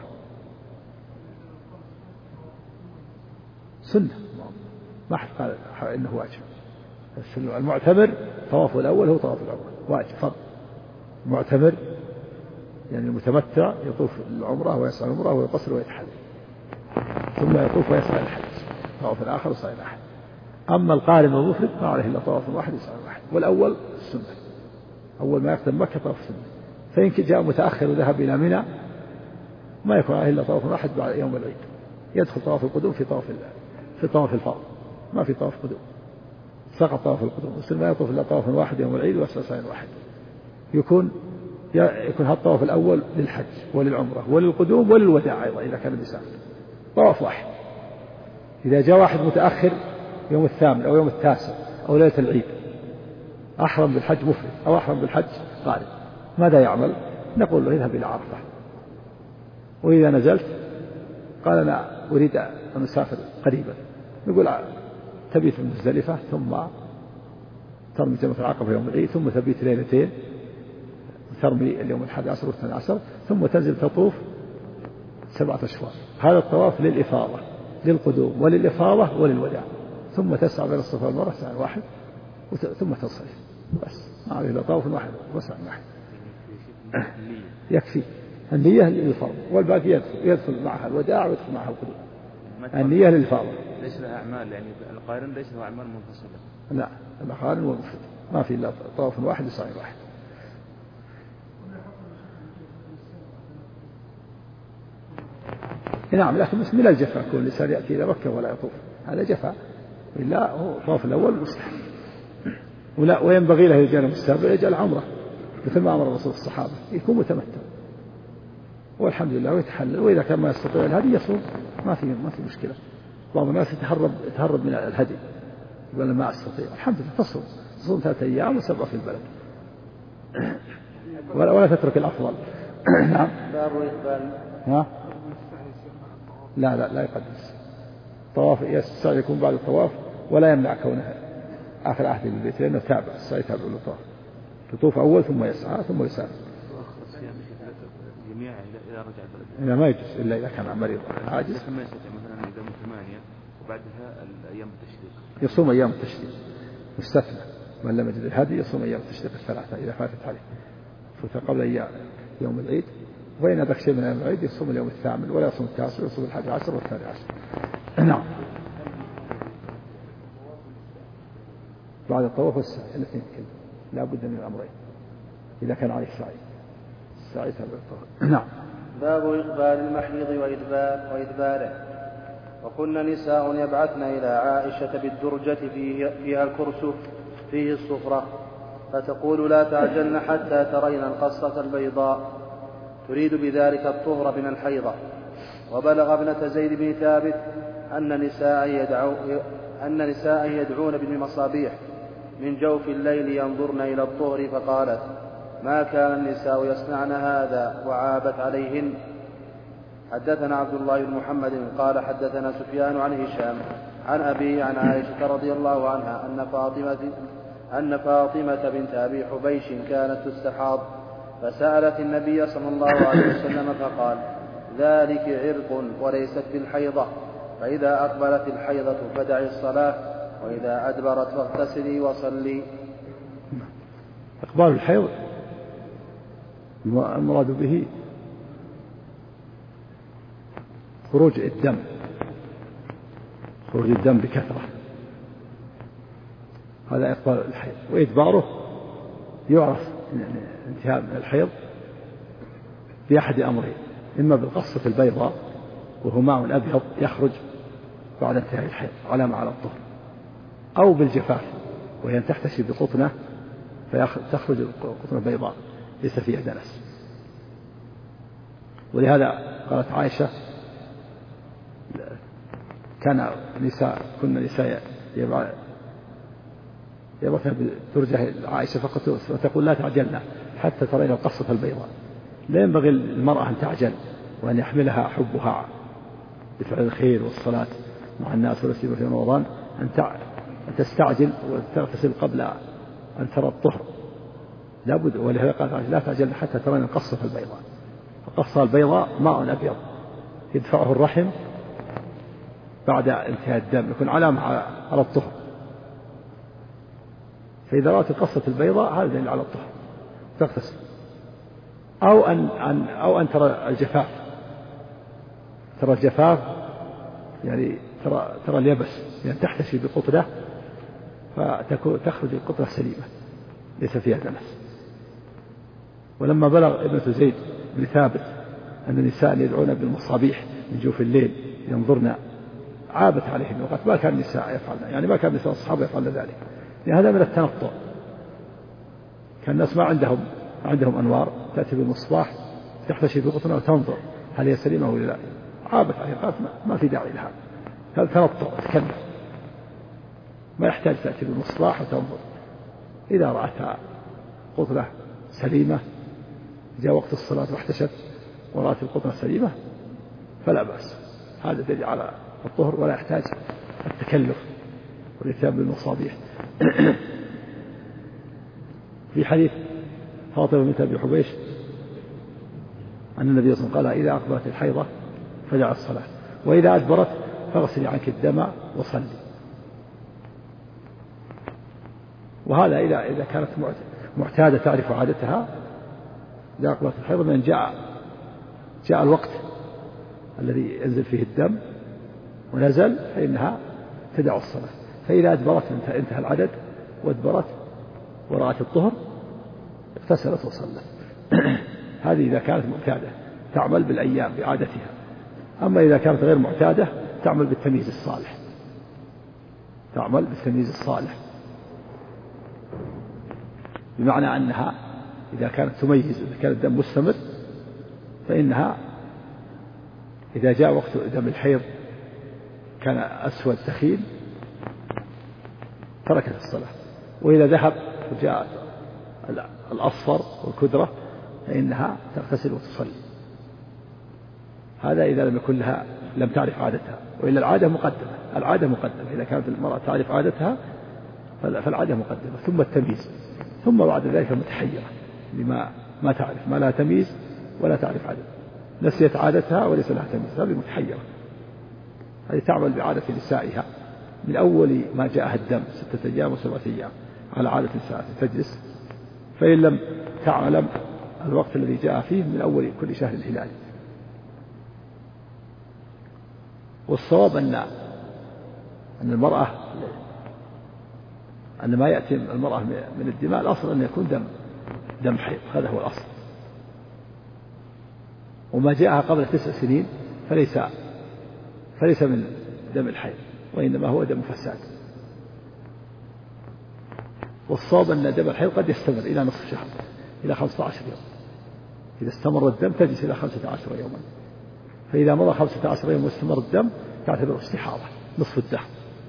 سنة، ما حد قال إنه واجب. المعتمر طواف الأول هو طواف العمرة واجب فرض، المعتمر يعني المتمتع يطوف العمرة ويسعى العمرة ويقصر ويتحلل، ثم يطوف ويسعى الحج طواف الآخر وسعي الآخر. أما القارن والمفرد ما عليه إلا طواف واحد وسعي واحد، والأول السنة أول ما يقدم مكة طواف السنة، فإن جاء متأخر وذهب إلى منى ما يكون عليه إلا طواف واحد بعد يوم العيد، يدخل طواف القدوم في طواف الفاضل، ما في طواف قدوم، سقط طواف القدوم، المسلم ما يطوف إلا طواف واحد يوم العيد ويسعى سعي واحد. يكون هذا الطواف الأول للحج وللعمرة وللقدوم وللوداع أيضا إذا كان بساعة طواف واحد. إذا جاء واحد متأخر يوم الثامن أو يوم التاسع أو ليلة العيد أحرم بالحج مفرد أو أحرم بالحج قارئ ماذا يعمل؟ نقول له اذهب إلى عرفة، وإذا نزلت قال أنا أريد أن أسافر قريبا، نقول تبيت في مزدلفة ثم ترمي جمرة العقبة يوم العيد، ثم تبيت ليلتين ترمي اليوم 11 و12، ثم تنزل تطوف 7 أشواط. هذا الطواف للإفاضة للقدوم وللإفاضة وللوداع، ثم تسعى بين الصفا والمروة سعي واحد ثم تصرف، بس ما عليه إلا طواف واحد وسعي واحد يكفي. النية للإفاضة والباقي يدخل معها الوداع ويدخل معها القدوم. النية للإفاضة ليس لها أعمال، يعني القارن ليس له أعمال منفصلة. لا، القارن والمفرد ما في إلا طواف واحد وسعي واحد. نعم، لكن من الجفا كل الإنسان يأتي إلى مكة ولا يطوف، هذا جفا، إلا هو الطواف الأول مستحب. وينبغي له يجعل مستهبل يجعل عمره مثل ما أمر الرسول الصحابة، يكون متمتع والحمد لله ويتحلل، وإذا كان ما يستطيع الهدي يصوم، ما في مشكلة. بعض الناس يتهرب من الهدي يقول ما أستطيع، الحمد لله تصوم 3 أيام و7 في البلد ولا تترك الأفضل. نعم. باب إقبال. لا يقدس طواف السعي يكون بعد الطواف، ولا يمنع كونه آخر عهد بالبيت، لأنه تابع السعي تابع للطواف، يطوف أول ثم يسعى ثم يسافر. جميعا إذا رجع البلد. لا، ما يجوز إلا إذا كان مريض عاجز. لكن ما يستطيع مثلا يدوم 8 وبعدها الأيام التشريق. يصوم أيام التشريق مستثنى، من لم يجد الهدي يصوم أيام التشريق 3 إذا فاتت عليه، فوت قبل يوم العيد، وإن أدرك شيء من أيام العيد يصوم اليوم 8 ولا يصوم 9 ويصوم 11 و12. نعم. بعد الطواف والسعي الاثنين لا بد من الأمرين إذا كان عليه السعي تابع الطواف. نعم. باب إقبال المحيض وإدباره. وكن نساء يبعثن إلى عائشة بالدرجة فيها الكرسف فيه الصفرة، فتقول لا تعجلن حتى ترين القصة البيضاء، تريد بذلك الطهر من الحيضة. وبلغ ابنة زيد بن ثابت أن نساء يدعون بالمصابيح من جوف الليل ينظرن إلى الطهر، فقالت ما كان النساء يصنعن هذا، وعابت عليهن. حدثنا عبد الله بن محمد قال حدثنا سفيان عن هشام عن أبي عن عائشة رضي الله عنها أن فاطمة بنت أبي حبيش كانت تستحاض، فسألت النبي صلى الله عليه وسلم فقال ذلك عرق وليست بالحيضة، فإذا أقبلت الحيضة فدعي الصلاة، وإذا أدبرت فاغتسلي وصلي. إقبال الحيض المراد به خروج الدم بكثرة، هذا إقبال الحيض. وإدباره يعرف انتهاء من الحيض بأحد أمرين، إما بالقصة البيضاء وهو ماء أبيض يخرج بعد انتهاء الحيض علامة على الطهر، أو بالجفاف وهي أن تحتشي بقطنة فتخرج قطنة بيضاء ليس فيها دنس. ولهذا قالت عائشة كن نساء يبعثن بترجع عائشة فتقول لا تعجلنا حتى ترين القصة البيضاء. لا ينبغي المرأة أن تعجل وأن يحملها حبها بفعل الخير والصلاة مع الناس والسير في رمضان أن تستعجل وتغتسل قبل أن ترى الطهر، لا بد. ولهذا قالت لا تعجلنا حتى ترين القصة البيضاء. القصة البيضاء ماء أبيض يدفعه الرحم بعد انتهاء الدم، يكون علامة على الطهر. فإذا رأت القصة البيضاء هذا دليل على الطهر، تغتسل. أو أن ترى الجفاف يعني ترى اليبس، يعني تحتشي بقطرة فتخرج القطرة سليمة ليس فيها دنس. ولما بلغ ابنة زيد بن ثابت أن النساء يدعون بالمصابيح من جوف الليل ينظرن، عابت عليهن وقالت ما كان النساء يفعلن، يعني ما كان النساء الصحابة يفعلن ذلك، يعني هذا من التنطع. كان الناس ما عندهم أنوار، تأتي بالمصباح تحتشي بقطنة وتنظر هل هي سليمة ولا لا. عابت عليها قالت ما في داعي لها، هذا تنطع تكلف، ما يحتاج تأتي بالمصباح وتنظر. إذا رأتها قطنة سليمة، جاء وقت الصلاة واحتشت ورأت القطنة سليمة فلا بأس، هذا دليل على الطهر ولا يحتاج التكلف والاتيان بالمصابيح. في حديث فاطمة بنت أبي حبيش أن النبي صلى الله عليه وسلم قال إذا أقبلت الحيضة فدع الصلاة وإذا أدبرت فاغسلي عنك الدم وصلي. وهذا إذا كانت معتادة تعرف عادتها، إذا أقبلت الحيضة من جاء الوقت الذي ينزل فيه الدم ونزل فإنها تدع الصلاة، فإذا أدبرت انتهى العدد وأدبرت ورأت الطهر اغتسلت وصلت. هذه إذا كانت معتادة تعمل بالأيام بعادتها. أما إذا كانت غير معتادة تعمل بالتمييز الصالح، تعمل بالتمييز الصالح، بمعنى أنها إذا كانت تميز، إذا كان الدم مستمر فإنها إذا جاء وقت دم الحيض كان أسود ثخين تركت الصلاة، وإذا ذهب وجاء الأصفر والكدرة فإنها تغتسل وتصلي. هذا إذا لم يكن لها لم تعرف عادتها، وإلا العادة مقدمة، إذا كانت المرأة تعرف عادتها فالعادة مقدمة ثم التمييز، ثم بعد ذلك متحيرة لما ما تعرف، ما لها تمييز ولا تعرف عادتها، نسيت عادتها وليس لها تمييز، هذه متحيرة. هذه تعمل بعادة نسائها من أول ما جاءها الدم 6 أيام و7 أيام على عادة نسائها، تجلس فإن لم تعلم الوقت الذي جاء فيه من أول كل شهر الهلال. والصواب أن المرأة أن ما يأتي المرأة من الدماء الأصل أن يكون دم حيض، هذا هو الأصل. وما جاءها قبل 9 سنين فليس من دم الحيض، وإنما هو دم فساد. والصواب أن دم الحيض قد يستمر إلى نصف شهر، إلى 15 يوم. إذا استمر الدم تجلس إلى 15 يوما، فإذا مضى 15 يوم واستمر الدم تعتبر استحاضة نصف الدهر.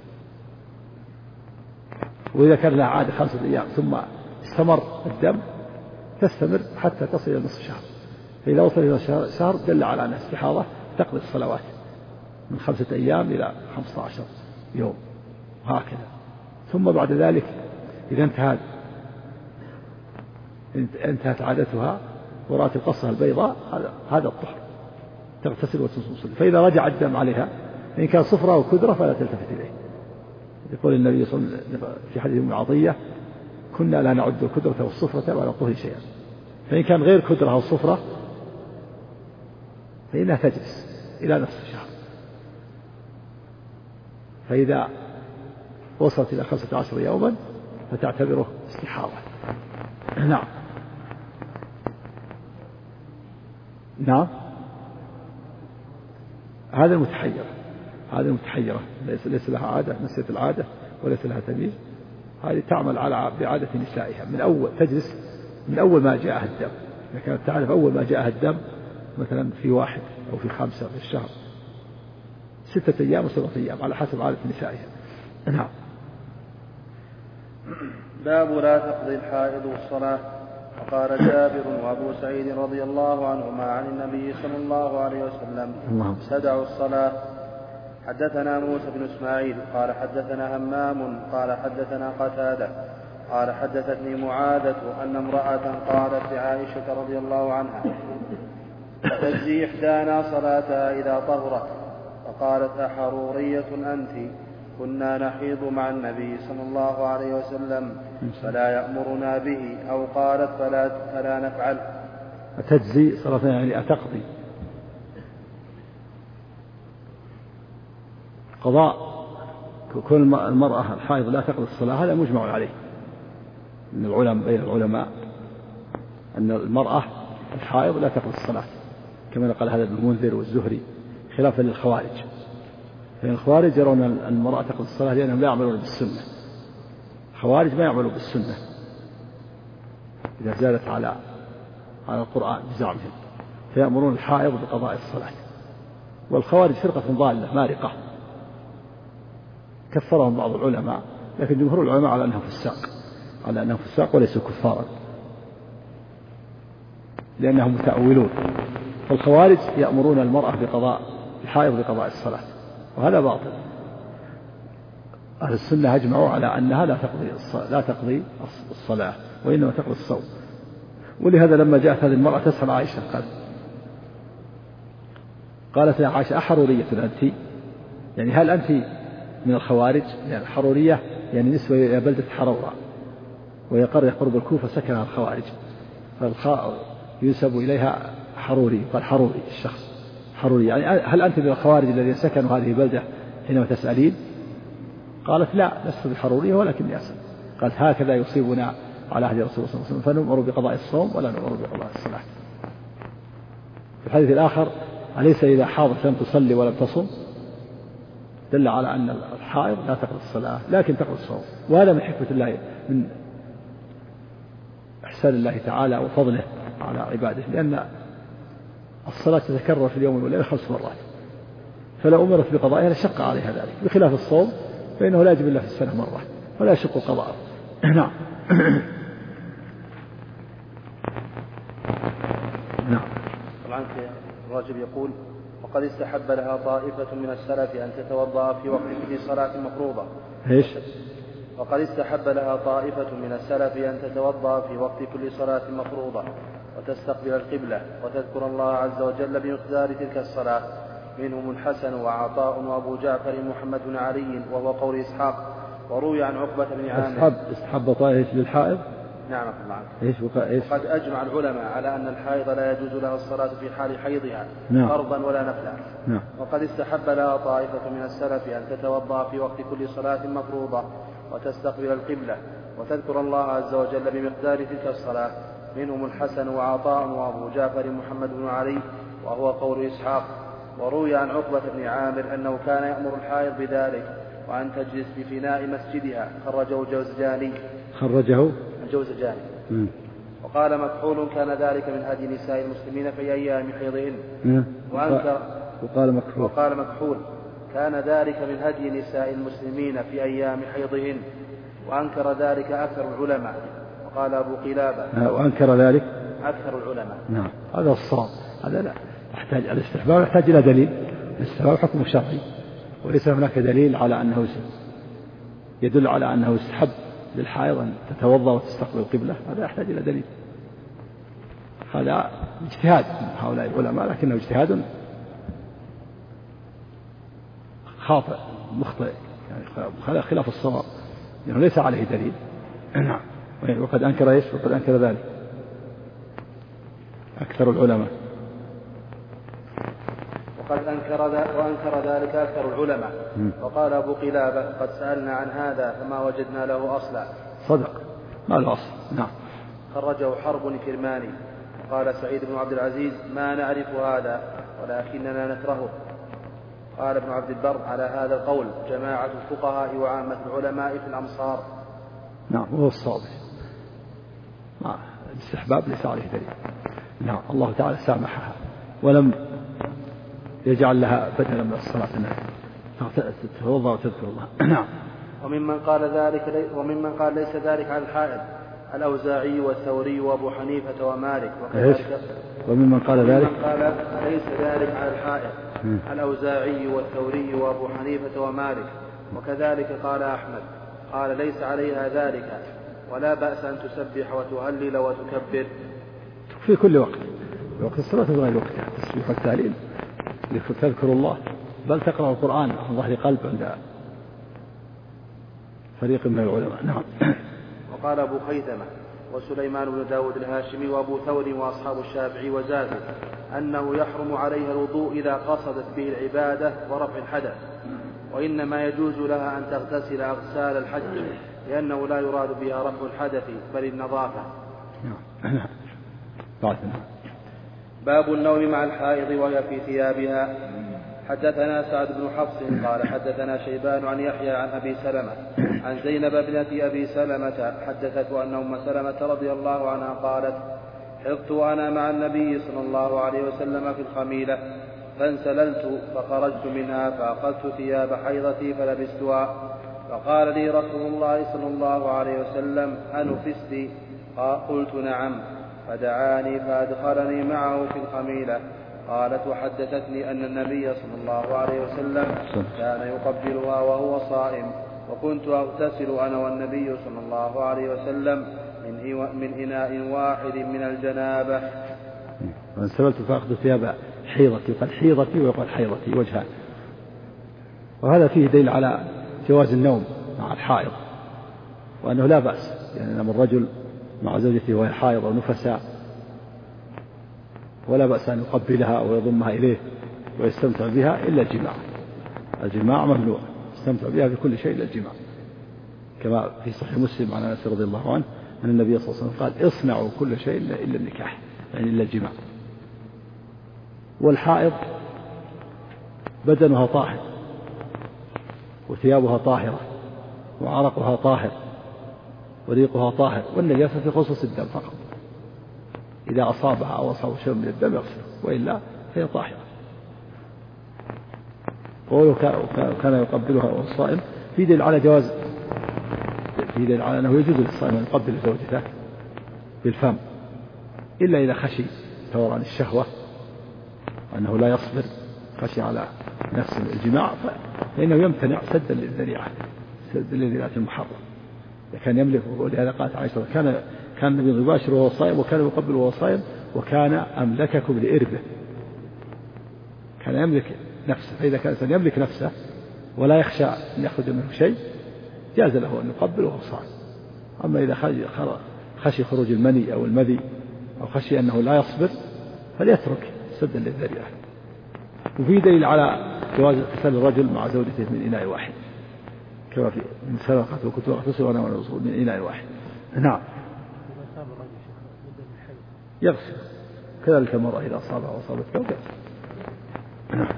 وإذا كان لها عادة 5 أيام ثم استمر الدم تستمر حتى تصل إلى نصف شهر، فإذا وصل إلى شهر دل على أنها استحاضة تقضي الصلوات من 5 أيام إلى 15 يوم وهكذا. ثم بعد ذلك إذا انتهت عادتها ورأت القصة البيضاء هذا الطهر، تغتسل وتصلي. فإذا رجع الدم عليها إن كان صفرة أو كدرة فلا تلتفت إليه. يقول النبي صلى الله عليه وسلم في حديث ام عطية كنا لا نعد الكدرة والصفرة ولا الطهر شيئا، فإن كان غير كدرة أو صفرة فإنها تجلس إلى نصف شهر، فإذا وصلت إلى 15 يوما فتعتبره استحاضة. نعم هذا المتحيرة ليس لها عادة، نسيت العادة وليس لها تمييز، هذه تعمل على بعادة نسائها من أول، تجلس من أول ما جاءها الدم. إذا كانت تعرف أول ما جاءها الدم مثلا في 1 أو في 5 في الشهر 6 أيام و7 أيام على حسب عادة نسائها. نعم. باب لا تقضي الحائض الصلاة. وقال جابر وأبو سعيد رضي الله عنهما عن النبي صلى الله عليه وسلم تدع الصلاة. حدثنا موسى بن إسماعيل قال حدثنا همام قال حدثنا قتادة قال حدثتني معاذة أن امرأة قالت لعائشة رضي الله عنها تجزي إحدانا صلاتها إذا طهرت، فقالت أحرورية أنت؟ كنا نحيض مع النبي صلى الله عليه وسلم فلا يأمرنا به، أو قالت فلا نفعل. تجزي صلاة يعني أتقضي، قضاء كل المرأة الحائض لا تقضي الصلاة هذا مجمع عليه من العلماء، بين العلماء أن المرأة الحائض لا تقضي الصلاة، كما قال هذا ابن المنذر والزهري خلافا للخوارج. فإن الخوارج يرون أن المرأة تقضي الصلاة لأنهم لا يعملون بالسنة، الخوارج ما يعملون بالسنة إذا زادت على القرآن بزعمهم، فيأمرون الحائض بقضاء الصلاة. والخوارج فرقة ضالة مارقة كفرهم بعض العلماء، لكن جمهور العلماء على أنهم فساق وليسوا كفارا. لأنهم متأولون. فالخوارج يأمرون المرأة بقضاء الحائض بقضاء الصلاة، وهذا باطل. أهل السنة أجمعوا على أنها لا تقضي الصلاة، وإنما تقضي الصوم. ولهذا لما جاءت هذه المرأة تسأل عائشة قالت يا عائشة أحرورية أنت؟ يعني هل أنت من الخوارج؟ يعني الحرورية يعني نسبة إلى بلدة حرورة، وهي قرية قرب الكوفة سكنها الخوارج، ينسب إليها حروري، قال حروري الشخص حروري. يعني هل أنت من الخوارج الذين سكنوا هذه البلدة حينما تسألين؟ قالت لا، لست بحرورية ولكني أسأل. قالت هكذا يصيبنا على عهد رسول الله صلى الله عليه وسلم، فنؤمر بقضاء الصوم ولا نؤمر بقضاء الصلاة. في الحديث الآخر أليس إذا حاضت لم تصلي ولم تصم؟ دل على أن الحائض لا تقضي الصلاة لكن تقضي الصوم. وهذا من حكمة الله، من إحسان الله تعالى وفضله على عباده، لأن الصلاة تتكرر في اليوم والليلة 5 مرات، فلو أمرت بقضائها لشق عليها ذلك، بخلاف الصوم فإنه لا يجب إلا في السنة مرة ولا يشق قضاءه. نعم. نعم. طبعا الراجل يقول وقد استحب لها طائفة من السلف أن تتوضأ في وقت كل صلاة مفروضة. إيش؟ وقد استحب لها طائفة من السلف أن تتوضأ في وقت كل صلاة مفروضة وتستقبل القبلة وتذكر الله عز وجل بمقدار تلك الصلاة، منهم الحسن وعطاء وأبو جعفر محمد بن علي وهو قول إسحاق. وروي عن عقبة بن عامر استحب طائفة للحائض. نعم. وقد أجمع العلماء على أن الحائض لا يجوز لها الصلاة في حال حيضها فرضا ولا نفلا. وقد استحب لها طائفة من السلف أن تتوضأ في وقت كل صلاة مفروضة وتستقبل القبلة وتذكر الله عز وجل بمقدار تلك الصلاة، منهم الحسن وعطاء وأبو جعفر محمد بن علي وهو قول إسحاق. وروي عن عقبة بن عامر أنه كان يأمر الحائض بذلك وأن تجلس في فناء مسجدها. خرجه الجوزجاني. وقال مكحول كان ذلك من هدي نساء المسلمين في أيام حيضهن. وقال مكحول كان ذلك من هدي نساء المسلمين في أيام حيضهن، وأنكر ذلك أكثر العلماء. وقال أبو قلابة وأنكر ذلك أكثر العلماء. نعم. هذا الصواب، هذا لا يحتاج الاستحباب يحتاج إلى دليل. الاستحباب حكم شرعي، وليس هناك دليل على أنه يدل على أنه يستحب للحائض أن تتوضأ وتستقبل القبلة، هذا يحتاج إلى دليل. هذا اجتهاد من هؤلاء العلماء، لكنه اجتهاد خاطئ مخطئ، يعني خلاف الصواب، يعني ليس عليه دليل. نعم. وقد أنكر إيش؟ وقد أنكر ذلك أكثر العلماء. وأنكر ذلك أكثر العلماء. وقال أبو قلابة قد سألنا عن هذا فما وجدنا له أصلا. صدق، ما له أصل. نعم. خرجه حرب الكرماني. قال سعيد بن عبد العزيز ما نعرف هذا ولكننا نكرهه. قال ابن عبد البر على هذا القول جماعة الفقهاء وعامة العلماء في الأمصار. نعم، وهو الصواب. الاستحباب ليس عليه دليل. نعم. الله تعالى سامحها ولم يجعل لها بدلا من الصلاة أنها تتوضأ وتذكر الله. نعم. وممن قال ليس ذلك على الحائض الأوزاعي والثوري وأبو حنيفة ومالك. وممن قال ذلك ليس ذلك على الحائض الأوزاعي والثوري وأبو حنيفة ومالك، وكذلك قال أحمد. قال ليس عليها ذلك ولا بأس أن تسبح وتهلل وتكبر في كل وقت، في وقت الصلاة وغير وقتها، التسبيح والتهليل تذكر الله، بل تقرأ القرآن عن ظهر قلب عند فريق من العلماء. نعم. وقال أبو خيثمة وسليمان بن داود الهاشمي وأبو ثور وأصحاب الشافعي وزازي أنه يحرم عليها الوضوء إذا قصدت به العبادة ورفع الحدث، وإنما يجوز لها أن تغتسل أغسال الحج لأنه لا يراد بها رفع الحدث بل النظافة. باب النوم مع الحائض وهي في ثيابها. حدثنا سعد بن حفص قال حدثنا شيبان عن يحيى عن أبي سلمة عن زينب بنت أبي سلمة حدثته أن أم سلمة رضي الله عنها قالت حضت وأنا مع النبي صلى الله عليه وسلم في الخميلة فانسللت فخرجت منها فأخذت ثياب حيضتي فلبستها، فقال لي رسول الله صلى الله عليه وسلم أنفست؟ قلت نعم، فدعاني فأدخلني معه في الخميلة. قالت وحدثتني أن النبي صلى الله عليه وسلم كان يقبلها وهو صائم، وكنت أغتسل أنا والنبي صلى الله عليه وسلم من إناء واحد من الجنابة. وإن سبلت فأخذ ثياب حيضتي، وقال حيضتي ويقال حيضتي وجهان. وهذا فيه دليل على جواز النوم مع الحائض، وأنه لا بأس يعني نام الرجل مع زوجته وهي حائض أو نفساء، ولا بأس أن يقبلها ويضمها إليه ويستمتع بها إلا الجماع. الجماع ممنوع، يستمتع بها بكل شيء إلا الجماع، كما في صحيح مسلم عن أنس رضي الله عنه أن النبي صلى الله عليه وسلم قال اصنعوا كل شيء إلا النكاح، يعني إلا الجماع. والحائض بدنها طاهر وثيابها طاهرة وعرقها طاهر وريقها طاهر، والنجاسة في خصوص الدم فقط، إذا أصابها أو أصاب شيء من الدم يغسل، وإلا فهي طاهرة. وكان يقبلها وهو صائم في دليل على جواز، في دليل على أنه يجوز للصائم أن يقبل زوجته بالفم، إلا إذا خشي ثوران الشهوة وأنه لا يصبر، خشي على نفس الجماع فإنه يمتنع سدا للذريعة، سدا للذريعة المحرم. كان يملك، ولهذا قالت عائشة كان النبي يباشر وهو صائم وكان يقبل وهو صائم وكان أملككم لإربه، كان يملك نفسه. فإذا كان الإنسان يملك نفسه ولا يخشى أن يخرج منه شيء جاز له أن يقبل وهو صائم. أما إذا خشي خروج المني أو المذي أو خشي أنه لا يصبر فليترك سدا للذريعة. وفي دليل على جواز اغتسال الرجل مع زوجته من إناء واحد، كما في من سبقت وكنت أغتسل وأنا والرسول من إناء واحد. نعم يغسل، كذلك المرأة إذا أصابها وأصابت ثوب يغسل.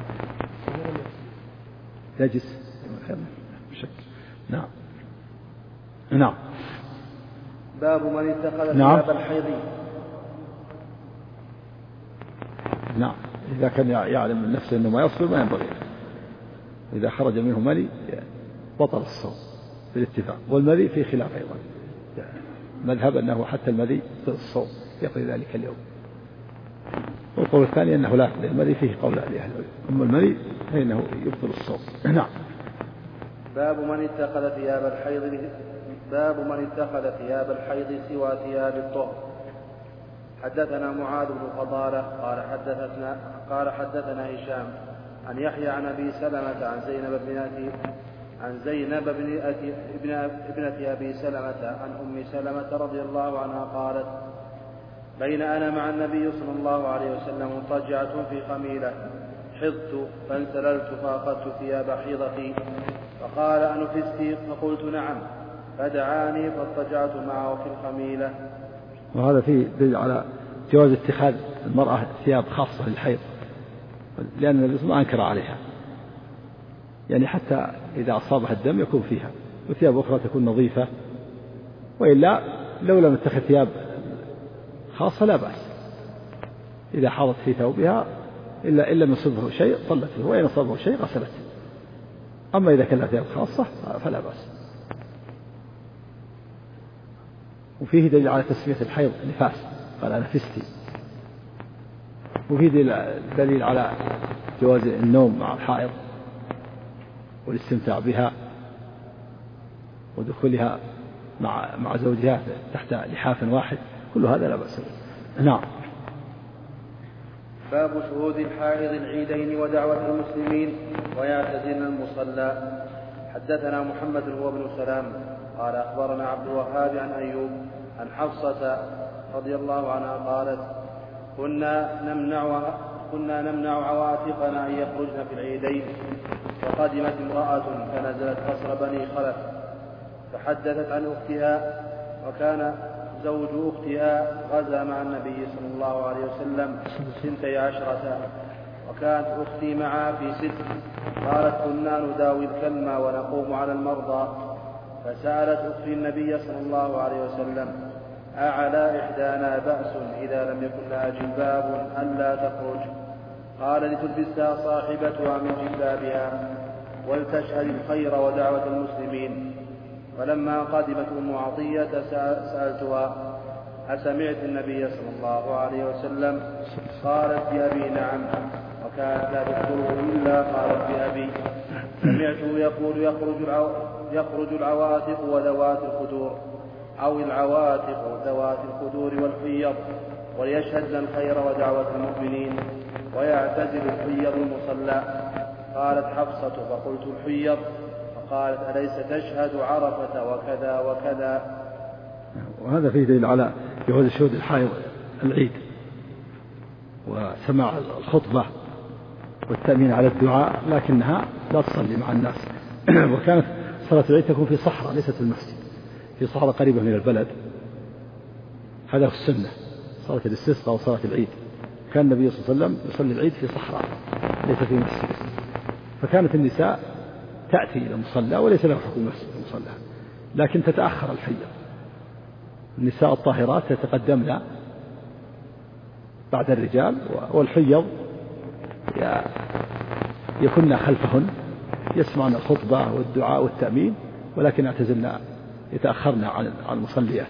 يجلس بشك. نعم. نعم. باب من اتخذ نعم. ثياب الحيض. نعم، إذا كان يعلم من نفسه أنه ما يصبر ما ينبغي، إذا خرج منه مني بطل الصوم بالاتفاق. والمذي في خلاف أيضا، مذهب أنه حتى المذي في الصوم يقضي ذلك اليوم. والقول الثاني أنه لا يقضي المذي، فيه قول لأهل العلم، أما المذي فإنه يبطل الصوم. نعم. باب من اتخذ ثياب الحيض سوى ثياب الطهر. حدثنا معاذ بن فضالة قال حدثنا هشام عن يحيى عن أبي سلمة عن زينب ابنة أبي سلمة عن أم سلمة رضي الله عنها قالت بين أنا مع النبي صلى الله عليه وسلم مضطجعة في خميلة حضت فانسللت فأخذت ثياب حيضتي فقال أنفستي؟ فقلت نعم، فدعاني فاضطجعت معه في الخميلة. وهذا فيه دليل على جواز اتخاذ المرأة ثياب خاصة للحيض، لأن النبي صلى الله عليه وسلم أنكر عليها، يعني حتى إذا أصابها الدم يكون فيها، وثياب أخرى تكون نظيفة. وإلا لو لم تتخذ ثياب خاصة لا بأس، إذا حاضت في ثوبها إلا لم يصبه شيء صلت فيه، وإن أصابه شيء غسلته. أما إذا كان لها ثياب خاصة فلا بأس. وفيه دليل على تسمية الحيض نفاس، قال نفستي. وفيه دليل على جواز النوم مع الحائض والاستمتاع بها ودخولها مع زوجها تحت لحاف واحد، كل هذا لا بأس به. نعم. باب شهود الحائض العيدين ودعوة المسلمين ويعتزلن المصلى. حدثنا محمد هو بن سلام قال أخبرنا عبد الوهاب عن أيوب عن حفصة رضي الله عنها قالت كنا نمنع عواتقنا أن يخرجن في العيدين، فقدمت امرأة فنزلت قصر بني خلف فحدثت عن أختها، وكان زوج أختها غزا مع النبي صلى الله عليه وسلم 12، وكانت أختي معها في 6. قالت كنا نداوي الكلمة ونقوم على المرضى، فسألت أختي النبي صلى الله عليه وسلم أعلى إحدانا بأس إذا لم يكن لها جلباب ألا تخرج؟ قال لتلبسها صاحبتها من جلبابها ولتشهد الخير ودعوة المسلمين. فلما قدمت أم عطية سألتها أسمعت النبي صلى الله عليه وسلم؟ قالت بأبي نعم، وكانت لا تذكره إلا قالت بأبي. سمعته يقول يخرج العواتق وذوات الخدور، أو العواتق ذوات الخدور والحيض، وليشهدن الخير ودعوة المؤمنين، ويعتزل الحيض المصلى. قالت حفصة فقلت الحيض، فقالت أليس تشهد عرفة وكذا وكذا. وهذا فيه دليل على جواز شهود الحائض العيد وسماع الخطبة والتأمين على الدعاء، لكنها لا تصلي مع الناس. وكانت صلاة العيد تكون في صحراء ليست في المسجد، في صحراء قريبة من البلد. هذا هو السنة، صلاة الاستسقاء وصلاة العيد. كان النبي صلى الله عليه وسلم يصلي العيد في صحراء ليس في مسجد، فكانت النساء تأتي إلى المصلى وليس له حكم مسجد المصلى، لكن تتأخر الحيض. النساء الطاهرات يتقدمن بعد الرجال، والحيض يكن خلفهن يسمعن الخطبة والدعاء والتأمين، ولكن اعتزلنا يتأخرن عن المصليات.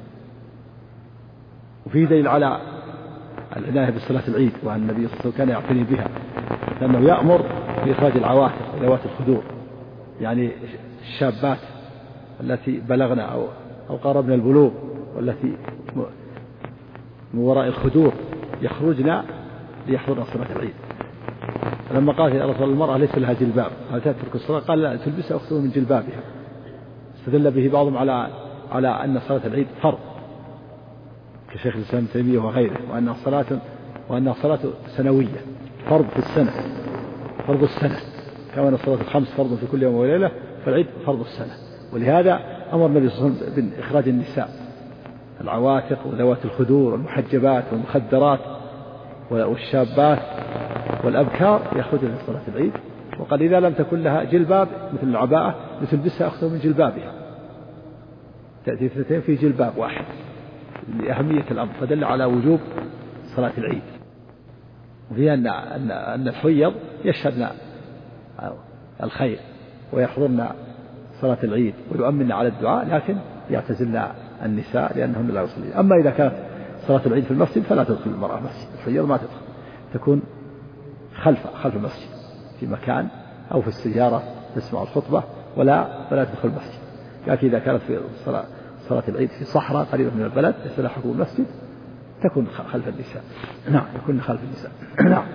وفيه دليل على العناية بصلاة العيد، وأن النبي صلى الله عليه وسلم كان يعتني بها، لأنه يأمر بإخراج العواتق وذوات الخدور، يعني الشابات التي بلغن أو قاربن البلوغ والتي من وراء الخدور يخرجن ليحضرن صلاة العيد. لما قال يا رسول المرأة ليس لها جلباب هل تترك الصلاة؟ قال لا، تلبسها أخته من جلبابها. استدل به بعضهم على أن صلاة العيد فرض كشيخ الإسلام ابن تيمية وغيره، وأنها صلاة سنوية، فرض في السنة، فرض السنة، كما أن الصلاة الخمس فرض في كل يوم وليلة، فالعيد فرض السنة. ولهذا أمر النبي صلى الله عليه وسلم بإخراج النساء العواتق وذوات الخدور والمحجبات والمخدرات والشابات والأبكار يخرجن لصلاة العيد. وقال إذا لم تكن لها جلباب مثل العباءة لتلبسها أخته من جلبابها، تأتي اثنتين في جلباب واحد لأهمية الأمر، فدل على وجوب صلاة العيد. وفيها أن الحيض يشهدن الخير ويحضرن صلاة العيد ويؤمن على الدعاء، لكن يعتزلن النساء لأنهن لا يصلين. أما إذا كانت صلاة العيد في المسجد فلا تدخل المرأة المسجد، الحيض ما تدخل، تكون خلف المسجد في مكان أو في السيارة تسمع الخطبة ولا تدخل المسجد. لكن إذا كانت في صلاة العيد في صحراء قريبة من البلد ليس لها حكم المسجد تكون خلف النساء. نعم، يكون خلف النساء. نعم.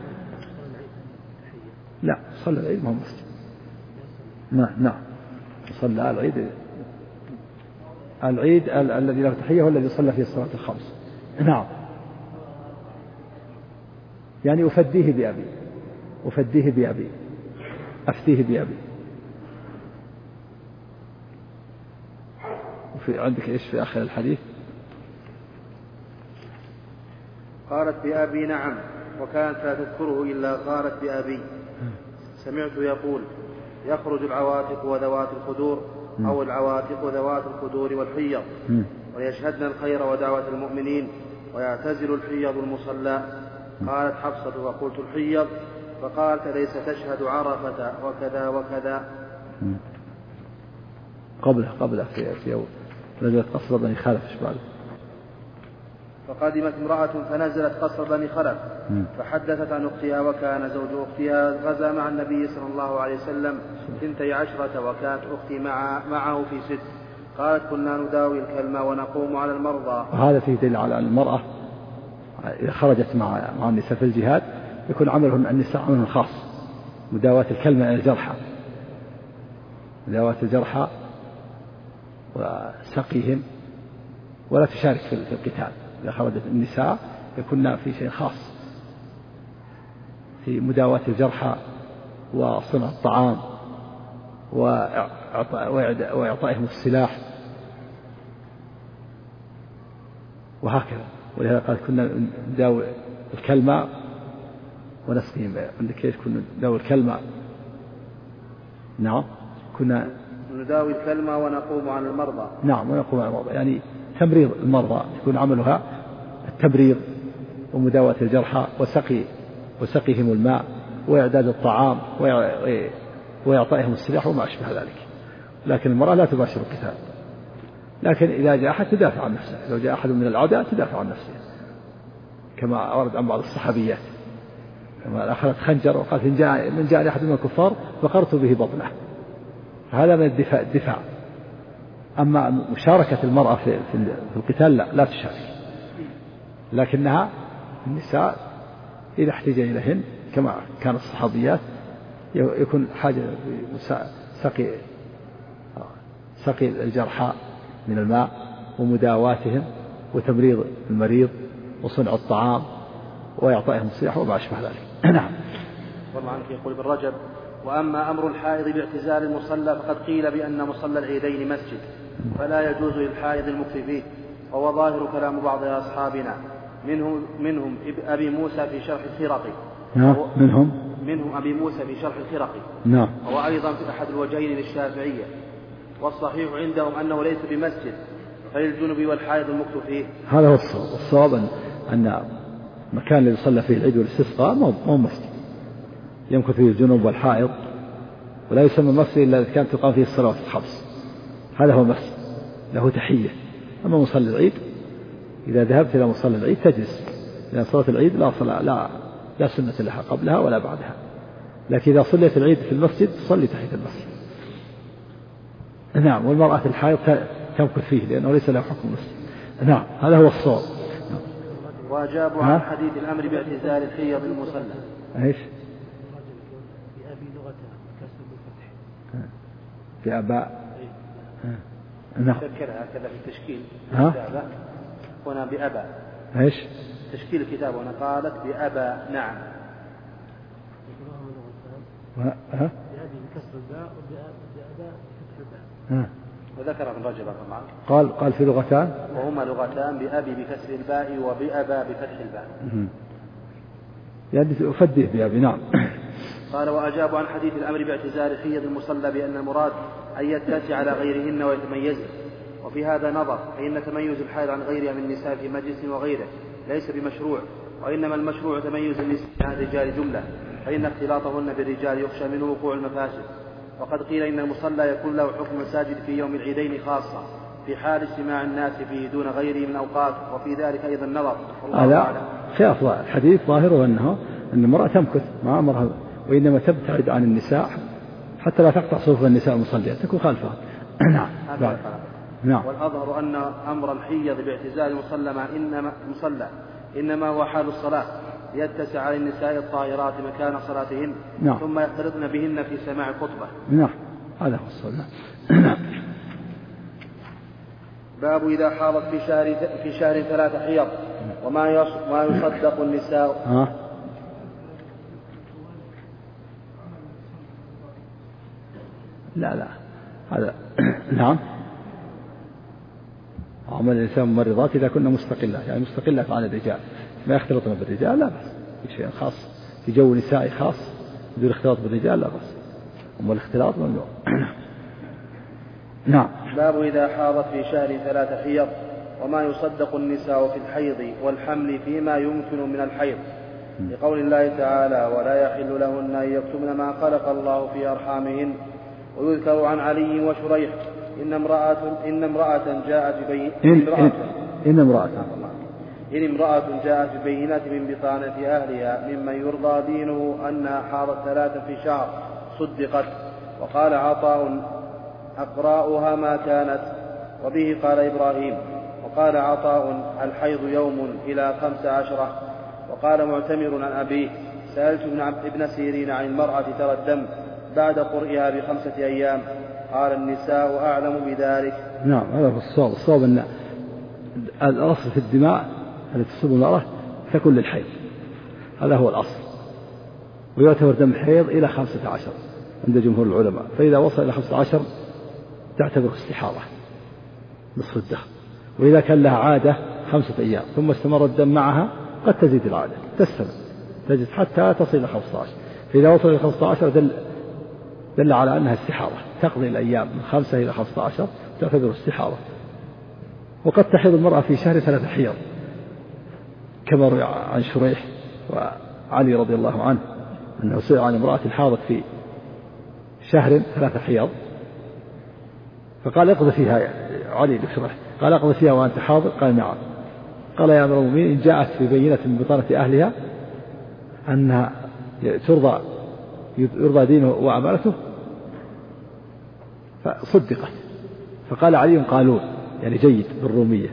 لا، صلى العيد ما هو مسجد. نعم، صلى العيد الذي له تحية هو الذي صلى فيه الصلاة الخمس. نعم، يعني أفديه بأبي أفتيه بأبي. وفي عندك إيش في آخر الحديث؟ قالت بأبي نعم، وكانت لا تذكره إلا قالت بأبي. سمعت يقول يخرج العواتق وذوات الخدور، أو العواتق وذوات الخدور والحيض، ويشهدن الخير ودعوة المؤمنين، ويعتزل الحيض المصلى. قالت حفصة فقلت الحيض، فقالت ليس تشهد عرفة وكذا وكذا. قبله في يوم نزلت قصر بني خلف شبال. فقدمت امرأة فنزلت قصر بني خلف فحدثت عن أختها، وكان زوج أختها غزا مع النبي صلى الله عليه وسلم 12، وكانت أختي معه في 6. قالت كنا نداوي الكلمة ونقوم على المرضى. وهذا فيه دليل على أن المرأة إذا خرجت مع النساء في الجهاد يكون عملهن النساء عملهن خاص، مداواة الكلمة إلى الجرحى، مداواة الجرحى وسقيهم، ولا تشارك في القتال. إذا خرجت النساء يكون في شيء خاص في مداواة الجرحى وصنع الطعام وإعطائهم السلاح وهكذا. ولهذا قال كنا نداوي الكلمة ونسقيهم. عندك ايش؟ كنا نداوي الكلمة. نعم، كنا نداوي الكلمة ونقوم على المرضى. نعم، ونقوم على المرضى، يعني تمريض المرضى، يكون عملها التمريض ومداواة الجرحى وسقيهم الماء وإعداد الطعام وإعطائهم السلاح وما أشبه ذلك. لكن المرأة لا تباشر القتال، لكن إذا جاء أحد تدافع عن نفسه، لو جاء أحد من الأعداء تدافع عن نفسه، كما ورد عن بعض الصحابيات كما أخذت خنجر وقالت من جاء أحد من الكفار فقرت به بطنه، هذا من الدفاع. أما مشاركة المرأة في القتال لا تشارك، لكنها النساء إذا احتاج إليهن كما كان الصحابيات يكون حاجة سقي الجرحى من الماء ومداواتهم وتمريض المريض وصنع الطعام وإعطائهم الصياح وما أشبه ذلك. نعم. والله عنك يقول ابن رجب: وأما أمر الحائض باعتزال المصلى فقد قيل بأن مصلى العيدين مسجد فلا يجوز للحائض المكث فيه، وهو ظاهر كلام بعض أصحابنا منهم أبي موسى في شرح الخرقي. منهم أبي موسى في شرح الخرقي. نعم. وهو أيضا في أحد الوجهين للشافعية. والصحيح عندهم أنه ليس بمسجد فللجنب والحائض المكث فيه. هذا هو الصواب أن مكان اللي يصلى فيه العيد والاستسقاء ما هو مسجد يمكث فيه الجنوب والحائض، ولا يسمى مسجد إلا إذا كانت تقام فيه الصلوات الخمس، هذا هو مسجد له تحية. أما مصلى العيد إذا ذهبت إلى مصلى العيد تجلس، لأن صلاة العيد لا سنة لها قبلها ولا بعدها، لكن إذا صليت العيد في المسجد تصلي تحية المسجد. نعم. والمرأة الحائض تمكث فيه لأنه ليس له حكم المسجد. نعم. هذا هو الصواب. وأجابوا عن حديث الأمر باعتزال الحيض المصلى. ايش؟ بأبي لغتها كسر بالفتح. بأباء. نعم. تذكرها هكذا في التشكيل. هنا بأبا. ايش؟ تشكيل الكتاب هنا قالت بأبا. نعم. بأبي بكسر الباء وبأبا بفتح الباء. وذكر ابن رجب طبعا قال في لغتان، وهما لغتان: بأبي بكسر الباء وبأبا بفتح الباء. يعني أفديه بأبي. نعم. قال: وأجابوا عن حديث الأمر باعتزال حيض المصلى بأن المراد أن يتسع على غيرهن ويتميز، وفي هذا نظر، فإن تميز الحائض عن غيرها من النساء في مجلس وغيره ليس بمشروع، وإنما المشروع تميز النساء عن الرجال جملة، فإن اختلاطهن بالرجال يخشى منه وقوع المفاسد. وقد قيل إن المصلى يكون له حكم المساجد في يوم العيدين خاصة في حال اجتماع الناس فيه دون غيره من أوقات، وفي ذلك أيضا نظر. لا خلاف الحديث ظاهره أن المرأة تمكث مع أمرها، وإنما تبتعد عن النساء حتى لا تقطع صفوف النساء المصليات، تكون خلفها. نعم. والأظهر أن أمر الحيض باعتزال المصلى إنما هو حال الصلاة يتسع على النساء الطاهرات مكان صلاتهن. نعم. ثم يختلطن بهن في سماع الخطبة. نعم. هذا هو الصلاة. نعم. باب إذا حاضت في شهر 3 حيض وما يصدق النساء. لا هذا نعم. عمل الإنسان ممرضات إذا كنا مستقلة، يعني مستقلة عن الرجال، ما يختلطن بالرجال لا بأس، في شيء خاص في جو نسائي خاص بدون اختلاط بالرجال لا بأس، أما الاختلاط ممنوع. نعم. باب إذا حاضت في شهر 3 حيض وما يصدق النساء في الحيض والحمل فيما يمكن من الحيض، لقول الله تعالى: ولا يحل لهن أن يكتمن ما خلق الله في أرحامهن. ويذكر عن علي وشريح إن امرأة جاءت ببينات من بطانة أهلها ممن يرضى دينه أنها حاضت 3 في شهر صدقت. وقال عطاء: أقراؤها ما كانت. وبه قال إبراهيم. وقال عطاء: الحيض يوم إلى 15. وقال معتمر عن أبيه: سألت ابن سيرين عن المرأة ترى الدم بعد قرئها ب5 أيام، قال: النساء أعلم بذلك. نعم. هذا هو الصواب أن الأصل في الدماء التي تصيب المرأة تكون للحيض، هذا هو الأصل، ويعتبر دم الحيض إلى 15 عند جمهور العلماء، فإذا وصل إلى 15 تعتبر استحاضة نصف الدهر. وإذا كان لها عادة 5 أيام ثم استمر الدم معها قد تزيد العادة تجد حتى تصل إلى 15، فإذا وصل إلى 15 دل على أنها استحاضة، تقضي الأيام من 5 إلى 15 تعتبر استحاضة. وقد تحيض المرأة في شهر 3 حيض كما روى عن شريح وعلي رضي الله عنه أنه سئل عن امرأة حاضت في شهر 3 حيض فقال: اقضي فيها علي بن شريح قال أقضي فيها وأنت حاضر؟ قال نعم. قال يا أمير المؤمنين إن جاءت في بينة من بطانة أهلها أنها يرضى دينه وأمانته فصدقت. فقال علي قالون يعني جيد بالرومية،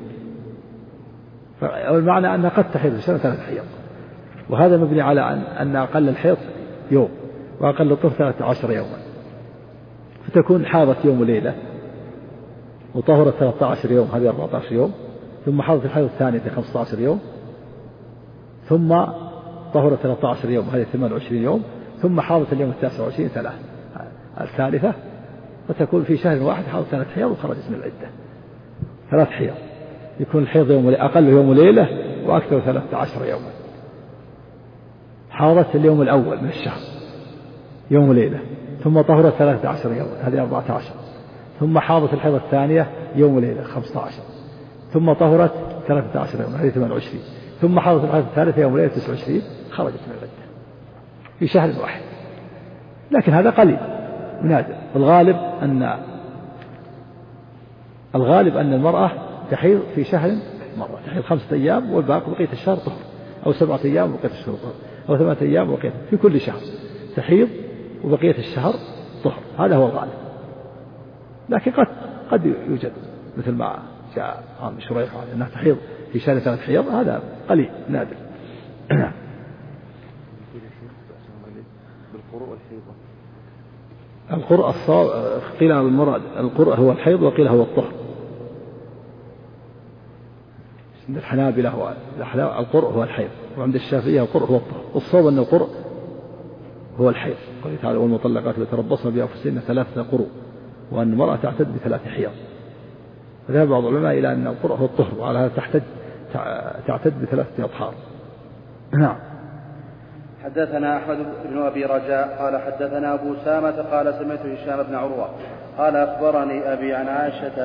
فالمعنى أنها قد تحيض في سنة 3 حيض، وهذا مبني على أن أقل الحيض يوم وأقل الطهر 13 يوما، فتكون حاضت يوم وليلة وطهرت 13 يوم هذه 14 يوم، ثم حاضت الحيض الثانية 15 يوم، ثم طهرت 13 يوم هذه 28 يوم، ثم حاضت اليوم 29 الثالثة، فتكون في شهر واحد حاضت 3 حيض وخرجت من العدة 3 حيض. يكون الحيض أقل يوم وليلة وأكثر 13 يوما. حاضت اليوم الأول من الشهر يوم وليلة، ثم طهرت 13 يوما هذه 14، ثم حاضت الحيض الثانية يوم وليلة 15، ثم طهرت 13 يوما هذه 28، ثم حاضت الحيض الثالثة يوم وليلة 29 خرجت من العدة في شهر واحد. لكن هذا قليل نادر. الغالب أن المرأة تحيض في شهر مرة، تحيض 5 أيام والباقي بقية الشهر طهر، أو 7 أيام وبقية الشهر طهر، أو 8 أيام وبقية، في كل شهر تحيض وبقية الشهر طهر، هذا هو الغالب. لكن قد يوجد مثل ما جاء عن شريح أنها تحيض في شهر 3 حيض، هذا قليل نادر. بالقرء والحيضة. القرء قيل المراد القرء هو الحيض وقيل هو الطهر. عند الحنابلة القرء هو الحيض، وعند الشافعية القرء هو الطهر. الصواب أن القرء هو الحيض، قال تعالى والمطلقات يتربصن بأنفسهن 3 قروء، وأن المرأة تعتد ب3 حيض. فذهب بعض العلماء إلى أن القرء هو الطهر، وعلى هذا تعتد ب3 أطهار. نعم. حدثنا أحمد بن أبي رجاء قال حدثنا أبو سامة قال سمعت هشام بن عروة قال أخبرني أبي عن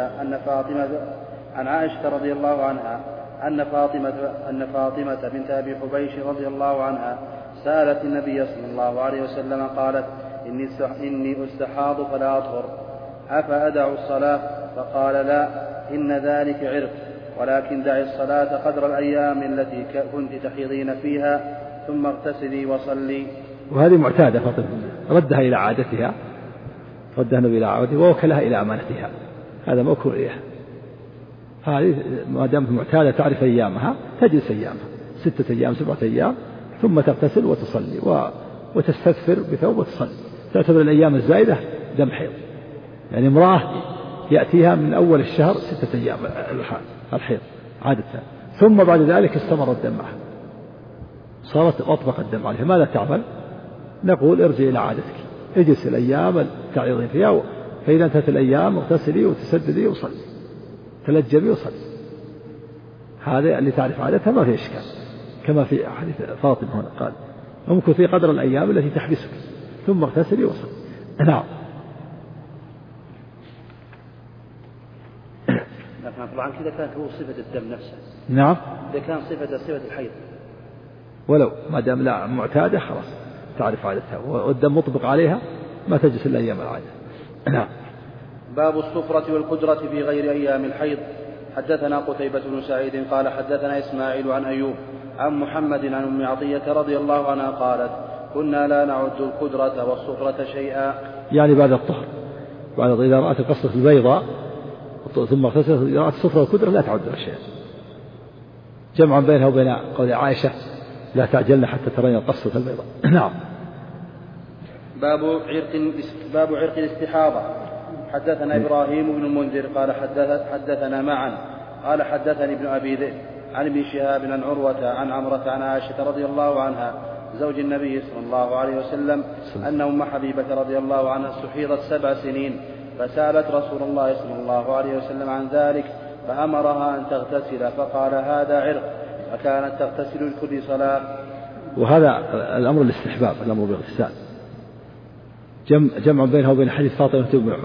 عائشة رضي الله عنها أن فاطمة بنت أبي حبيش رضي الله عنها سألت النبي صلى الله عليه وسلم قالت إني أستحاض فلا أطهر أفأدع الصلاة؟ فقال لا، إن ذلك عرق، ولكن دعي الصلاة قدر الأيام التي كنت تحيضين فيها ثم اغتسلي وصلي. وهذه معتادة فاطمة، ردها إلى عادتها، ردها النبي إلى عادتها ووكلها إلى أمانتها، هذا موكول إليها. هذه ما دامت معتادة تعرف أيامها تجلس أيامها 6 أيام 7 أيام، ثم تغتسل وتصلي وتستثفر بثوب وتصلي. تعتبر الأيام الزائدة دم حيض، يعني امرأة يأتيها من أول الشهر 6 أيام الحيض عادة، ثم بعد ذلك استمر الدم معها، صارت أطبق الدم عليها، ماذا تعمل؟ نقول ارجع إلى عادتك، اجلس الأيام تعرضين فيها، فإذا انتهت الأيام اغتسلي وتسددي وصلي، تلجبي وصلي. هذا اللي تعرف عادتها ما في إشكال، كما في حديث فاطمة هنا قال امكث في قدر الأيام التي تحبسك ثم اغتسلي وصلي. نعم. طبعا كذا كانت هو صفة الدم نفسه. نعم. إذا كان صفة الحيض، ولو ما دام لا معتادة خلاص تعرف عادتها والدم مطبق عليها ما تجلس إلا أيام العادة. نعم. باب السفرة والقدرة في غير أيام الحيض. حدثنا قتيبة بن سعيد قال حدثنا إسماعيل عن أيوب عن محمد عن أم عطية رضي الله عنها قالت كنا لا نعد القدرة والسفرة شيئا، يعني بعد الطهر، بعد إذا رأت القصة البيضاء ثم اغتسلت إذا رأت السفرة والقدرة لا تعد شيئا، جمعا بينها وبين قول عائشة لا تعجلن حتى ترين القصة البيضاء. نعم. باب عرق الاستحاضة. حدثنا إبراهيم بن المنذر قال حدثنا معا قال حدثني ابن أبي ذئب عن ابن شهاب عن عروة عن عمرة عن عائشة رضي الله عنها زوج النبي صلى الله عليه وسلم أن أم حبيبة رضي الله عنها استحيضت 7 سنين، فسألت رسول الله صلى الله عليه وسلم عن ذلك فأمرها أن تغتسل، فقال هذا عرق، فكانت تغتسل لكل صلاة. وهذا الأمر الاستحباب، الأمر بالاغتسال، جمع بينها وبين حديث فاطمة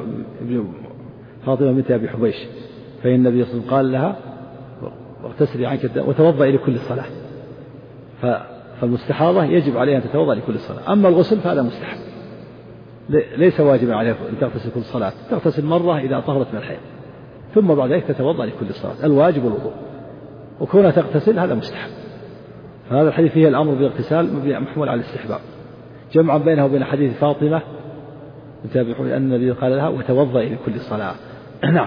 بنت أبي حبيش، فإن النبي صلى الله عليه وسلم قال لها واغتسلي عنك وتوضئي لكل صلاة، فالمستحاضة يجب عليها أن تتوضأ لكل صلاة. أما الغسل فهذا مستحب، ليس واجبا عليها أن تغتسل كل صلاة، تغتسل مرة إذا طهرت من الحيض ثم بعد ذلك تتوضأ لكل صلاة. الواجب الوضوء، وكونها تغتسل هذا مستحب. فهذا الحديث فيه الأمر بالاغتسال محمول على الاستحباب، جمعا بينه وبين حديث فاطمة متابعون أن النبي قال لها وتوضأ لكل صلاة. نعم.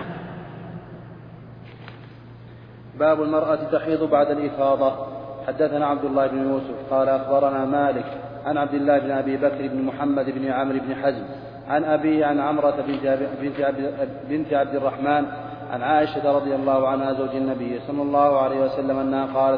باب المرأة تحيض بعد الإفاضة. حدثنا عبد الله بن يوسف قال أخبرنا مالك عن عبد الله بن أبي بكر بن محمد بن عمرو بن حزم عن أبيه عن عمرة بنت عبد الرحمن عن عائشة رضي الله عنها زوج النبي صلى الله عليه وسلم أنها قالت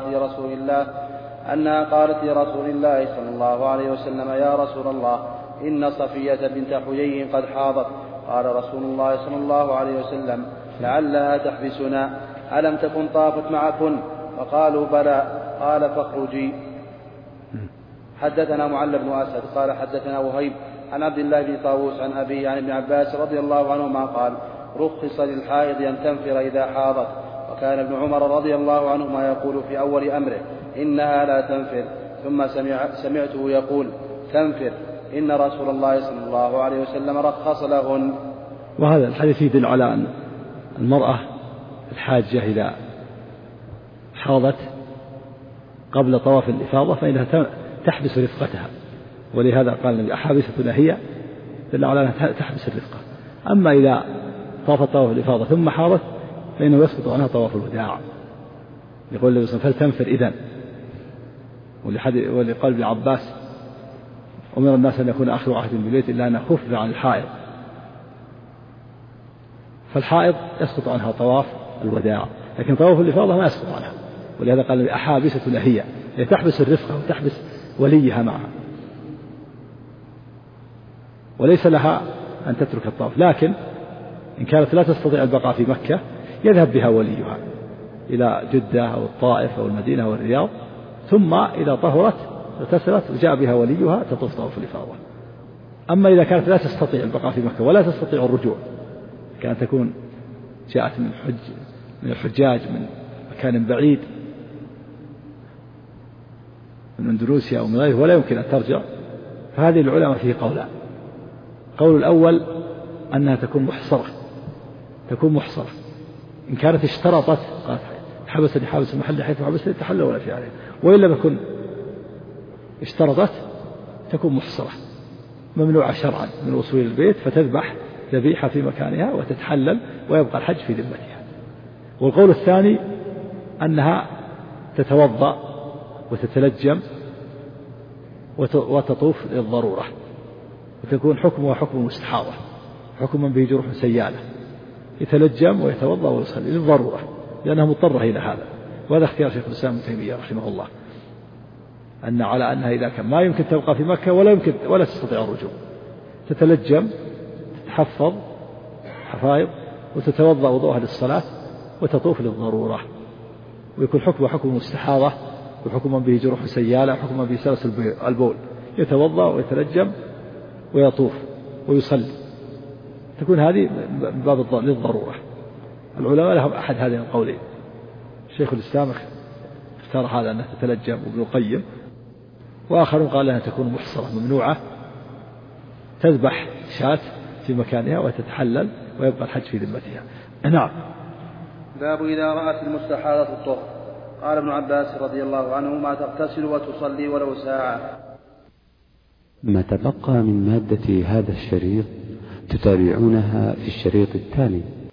لرسول الله صلى الله عليه وسلم يا رسول الله إن صفية بنت حيي قد حاضت. قال رسول الله صلى الله عليه وسلم لعلها تحبسنا، ألم تكن طافت معكن؟ فقالوا بلى. قال فاخرجي. حدثنا معل بن أسد قال حدثنا وهيب عن عبد الله بن طاووس عن أبيه عن ابن عباس رضي الله عنهما قال رخص للحائض أن تنفر إذا حاضت. وكان ابن عمر رضي الله عنهما يقول في أول أمره إنها لا تنفر، ثم سمعته يقول تنفر، إن رسول الله صلى الله عليه وسلم رخص لهن. وهذا الحديث يدل على أن المرأة الحاجة إذا حاضت قبل طواف الإفاضة فإنها تحبس رفقتها، ولهذا قال النبي أحابستنا هي، دل على أنها تحبس الرفقة. أما إذا طافت طواف الإفاضة ثم حاضت فإنه يسقط عنها طواف الوداع، يقول النبي صلى الله عليه وسلم فلتنفر إذن. ولقال ابن عباس أمر الناس أن يكون آخر عهد بالبيت إلا أن خفف عن الحائض، فالحائض يسقط عنها طواف الوداع، لكن طواف الإفاضة ما يسقط عنها. ولهذا قال النبي أحابستنا هي تحبس الرفقة وتحبس وليها معها، وليس لها أن تترك الطواف، لكن إن كانت لا تستطيع البقاء في مكة يذهب بها وليها إلى جدة أو الطائف أو المدينة أو الرياض، ثم إذا طهرت اغتسلت وجاء بها وليها تطوف طواف الإفاضة. أما إذا كانت لا تستطيع البقاء في مكة ولا تستطيع الرجوع، كانت تكون جاءت من الحجاج من مكان بعيد من أندونيسيا أو من غيره ولا يمكن أن ترجع، فهذه العلماء فيه قولان. قول الأول أنها تكون محصرة، إن كانت اشترطت قالت حبسني حابس المحل حيث حبسني تحل ولا في عليه، وإن لم يكن اشترطت تكون محصرة ممنوعة شرعا من وصول البيت، فتذبح ذبيحة في مكانها وتتحلل ويبقى الحج في ذمتها. والقول الثاني أنها تتوضأ وتتلجم وتطوف للضرورة، وتكون حكمها حكم المستحاضة، حكما به جروح سيالة، يتلجم ويتوضأ ويصلي للضرورة لأنها مضطرة إلى هذا. وهذا اختيار شيخ الإسلام ابن تيمية رحمه الله، أن على أنها إذا كان ما يمكن تبقى في مكة ولا تستطيع الرجوع تتلجم، تتحفظ حفايض وتتوضأ وضوءها للصلاة وتطوف للضرورة، ويكون حكمها حكم المستحاضة وحكما به جروح سيالة وحكما به سلس البول، يتوضأ ويتلجم ويطوف ويصلي، تكون هذه من باب للضرورة. العلماء لهم أحد هذين القولين، شيخ الإسلام اختار هذا أنها تتلجم، وابن القيم، وآخرون قال أنها تكون محصرة ممنوعة، تذبح شاة في مكانها وتتحلل ويبقى الحج في ذمتها. نعم. باب إذا رأت المستحاضة الطهر. قال ابن عباس رضي الله عنهما تغتسل وتصلي ولو ساعة. ما تبقى من مادة هذا الشريط تتابعونها في الشريط التالي.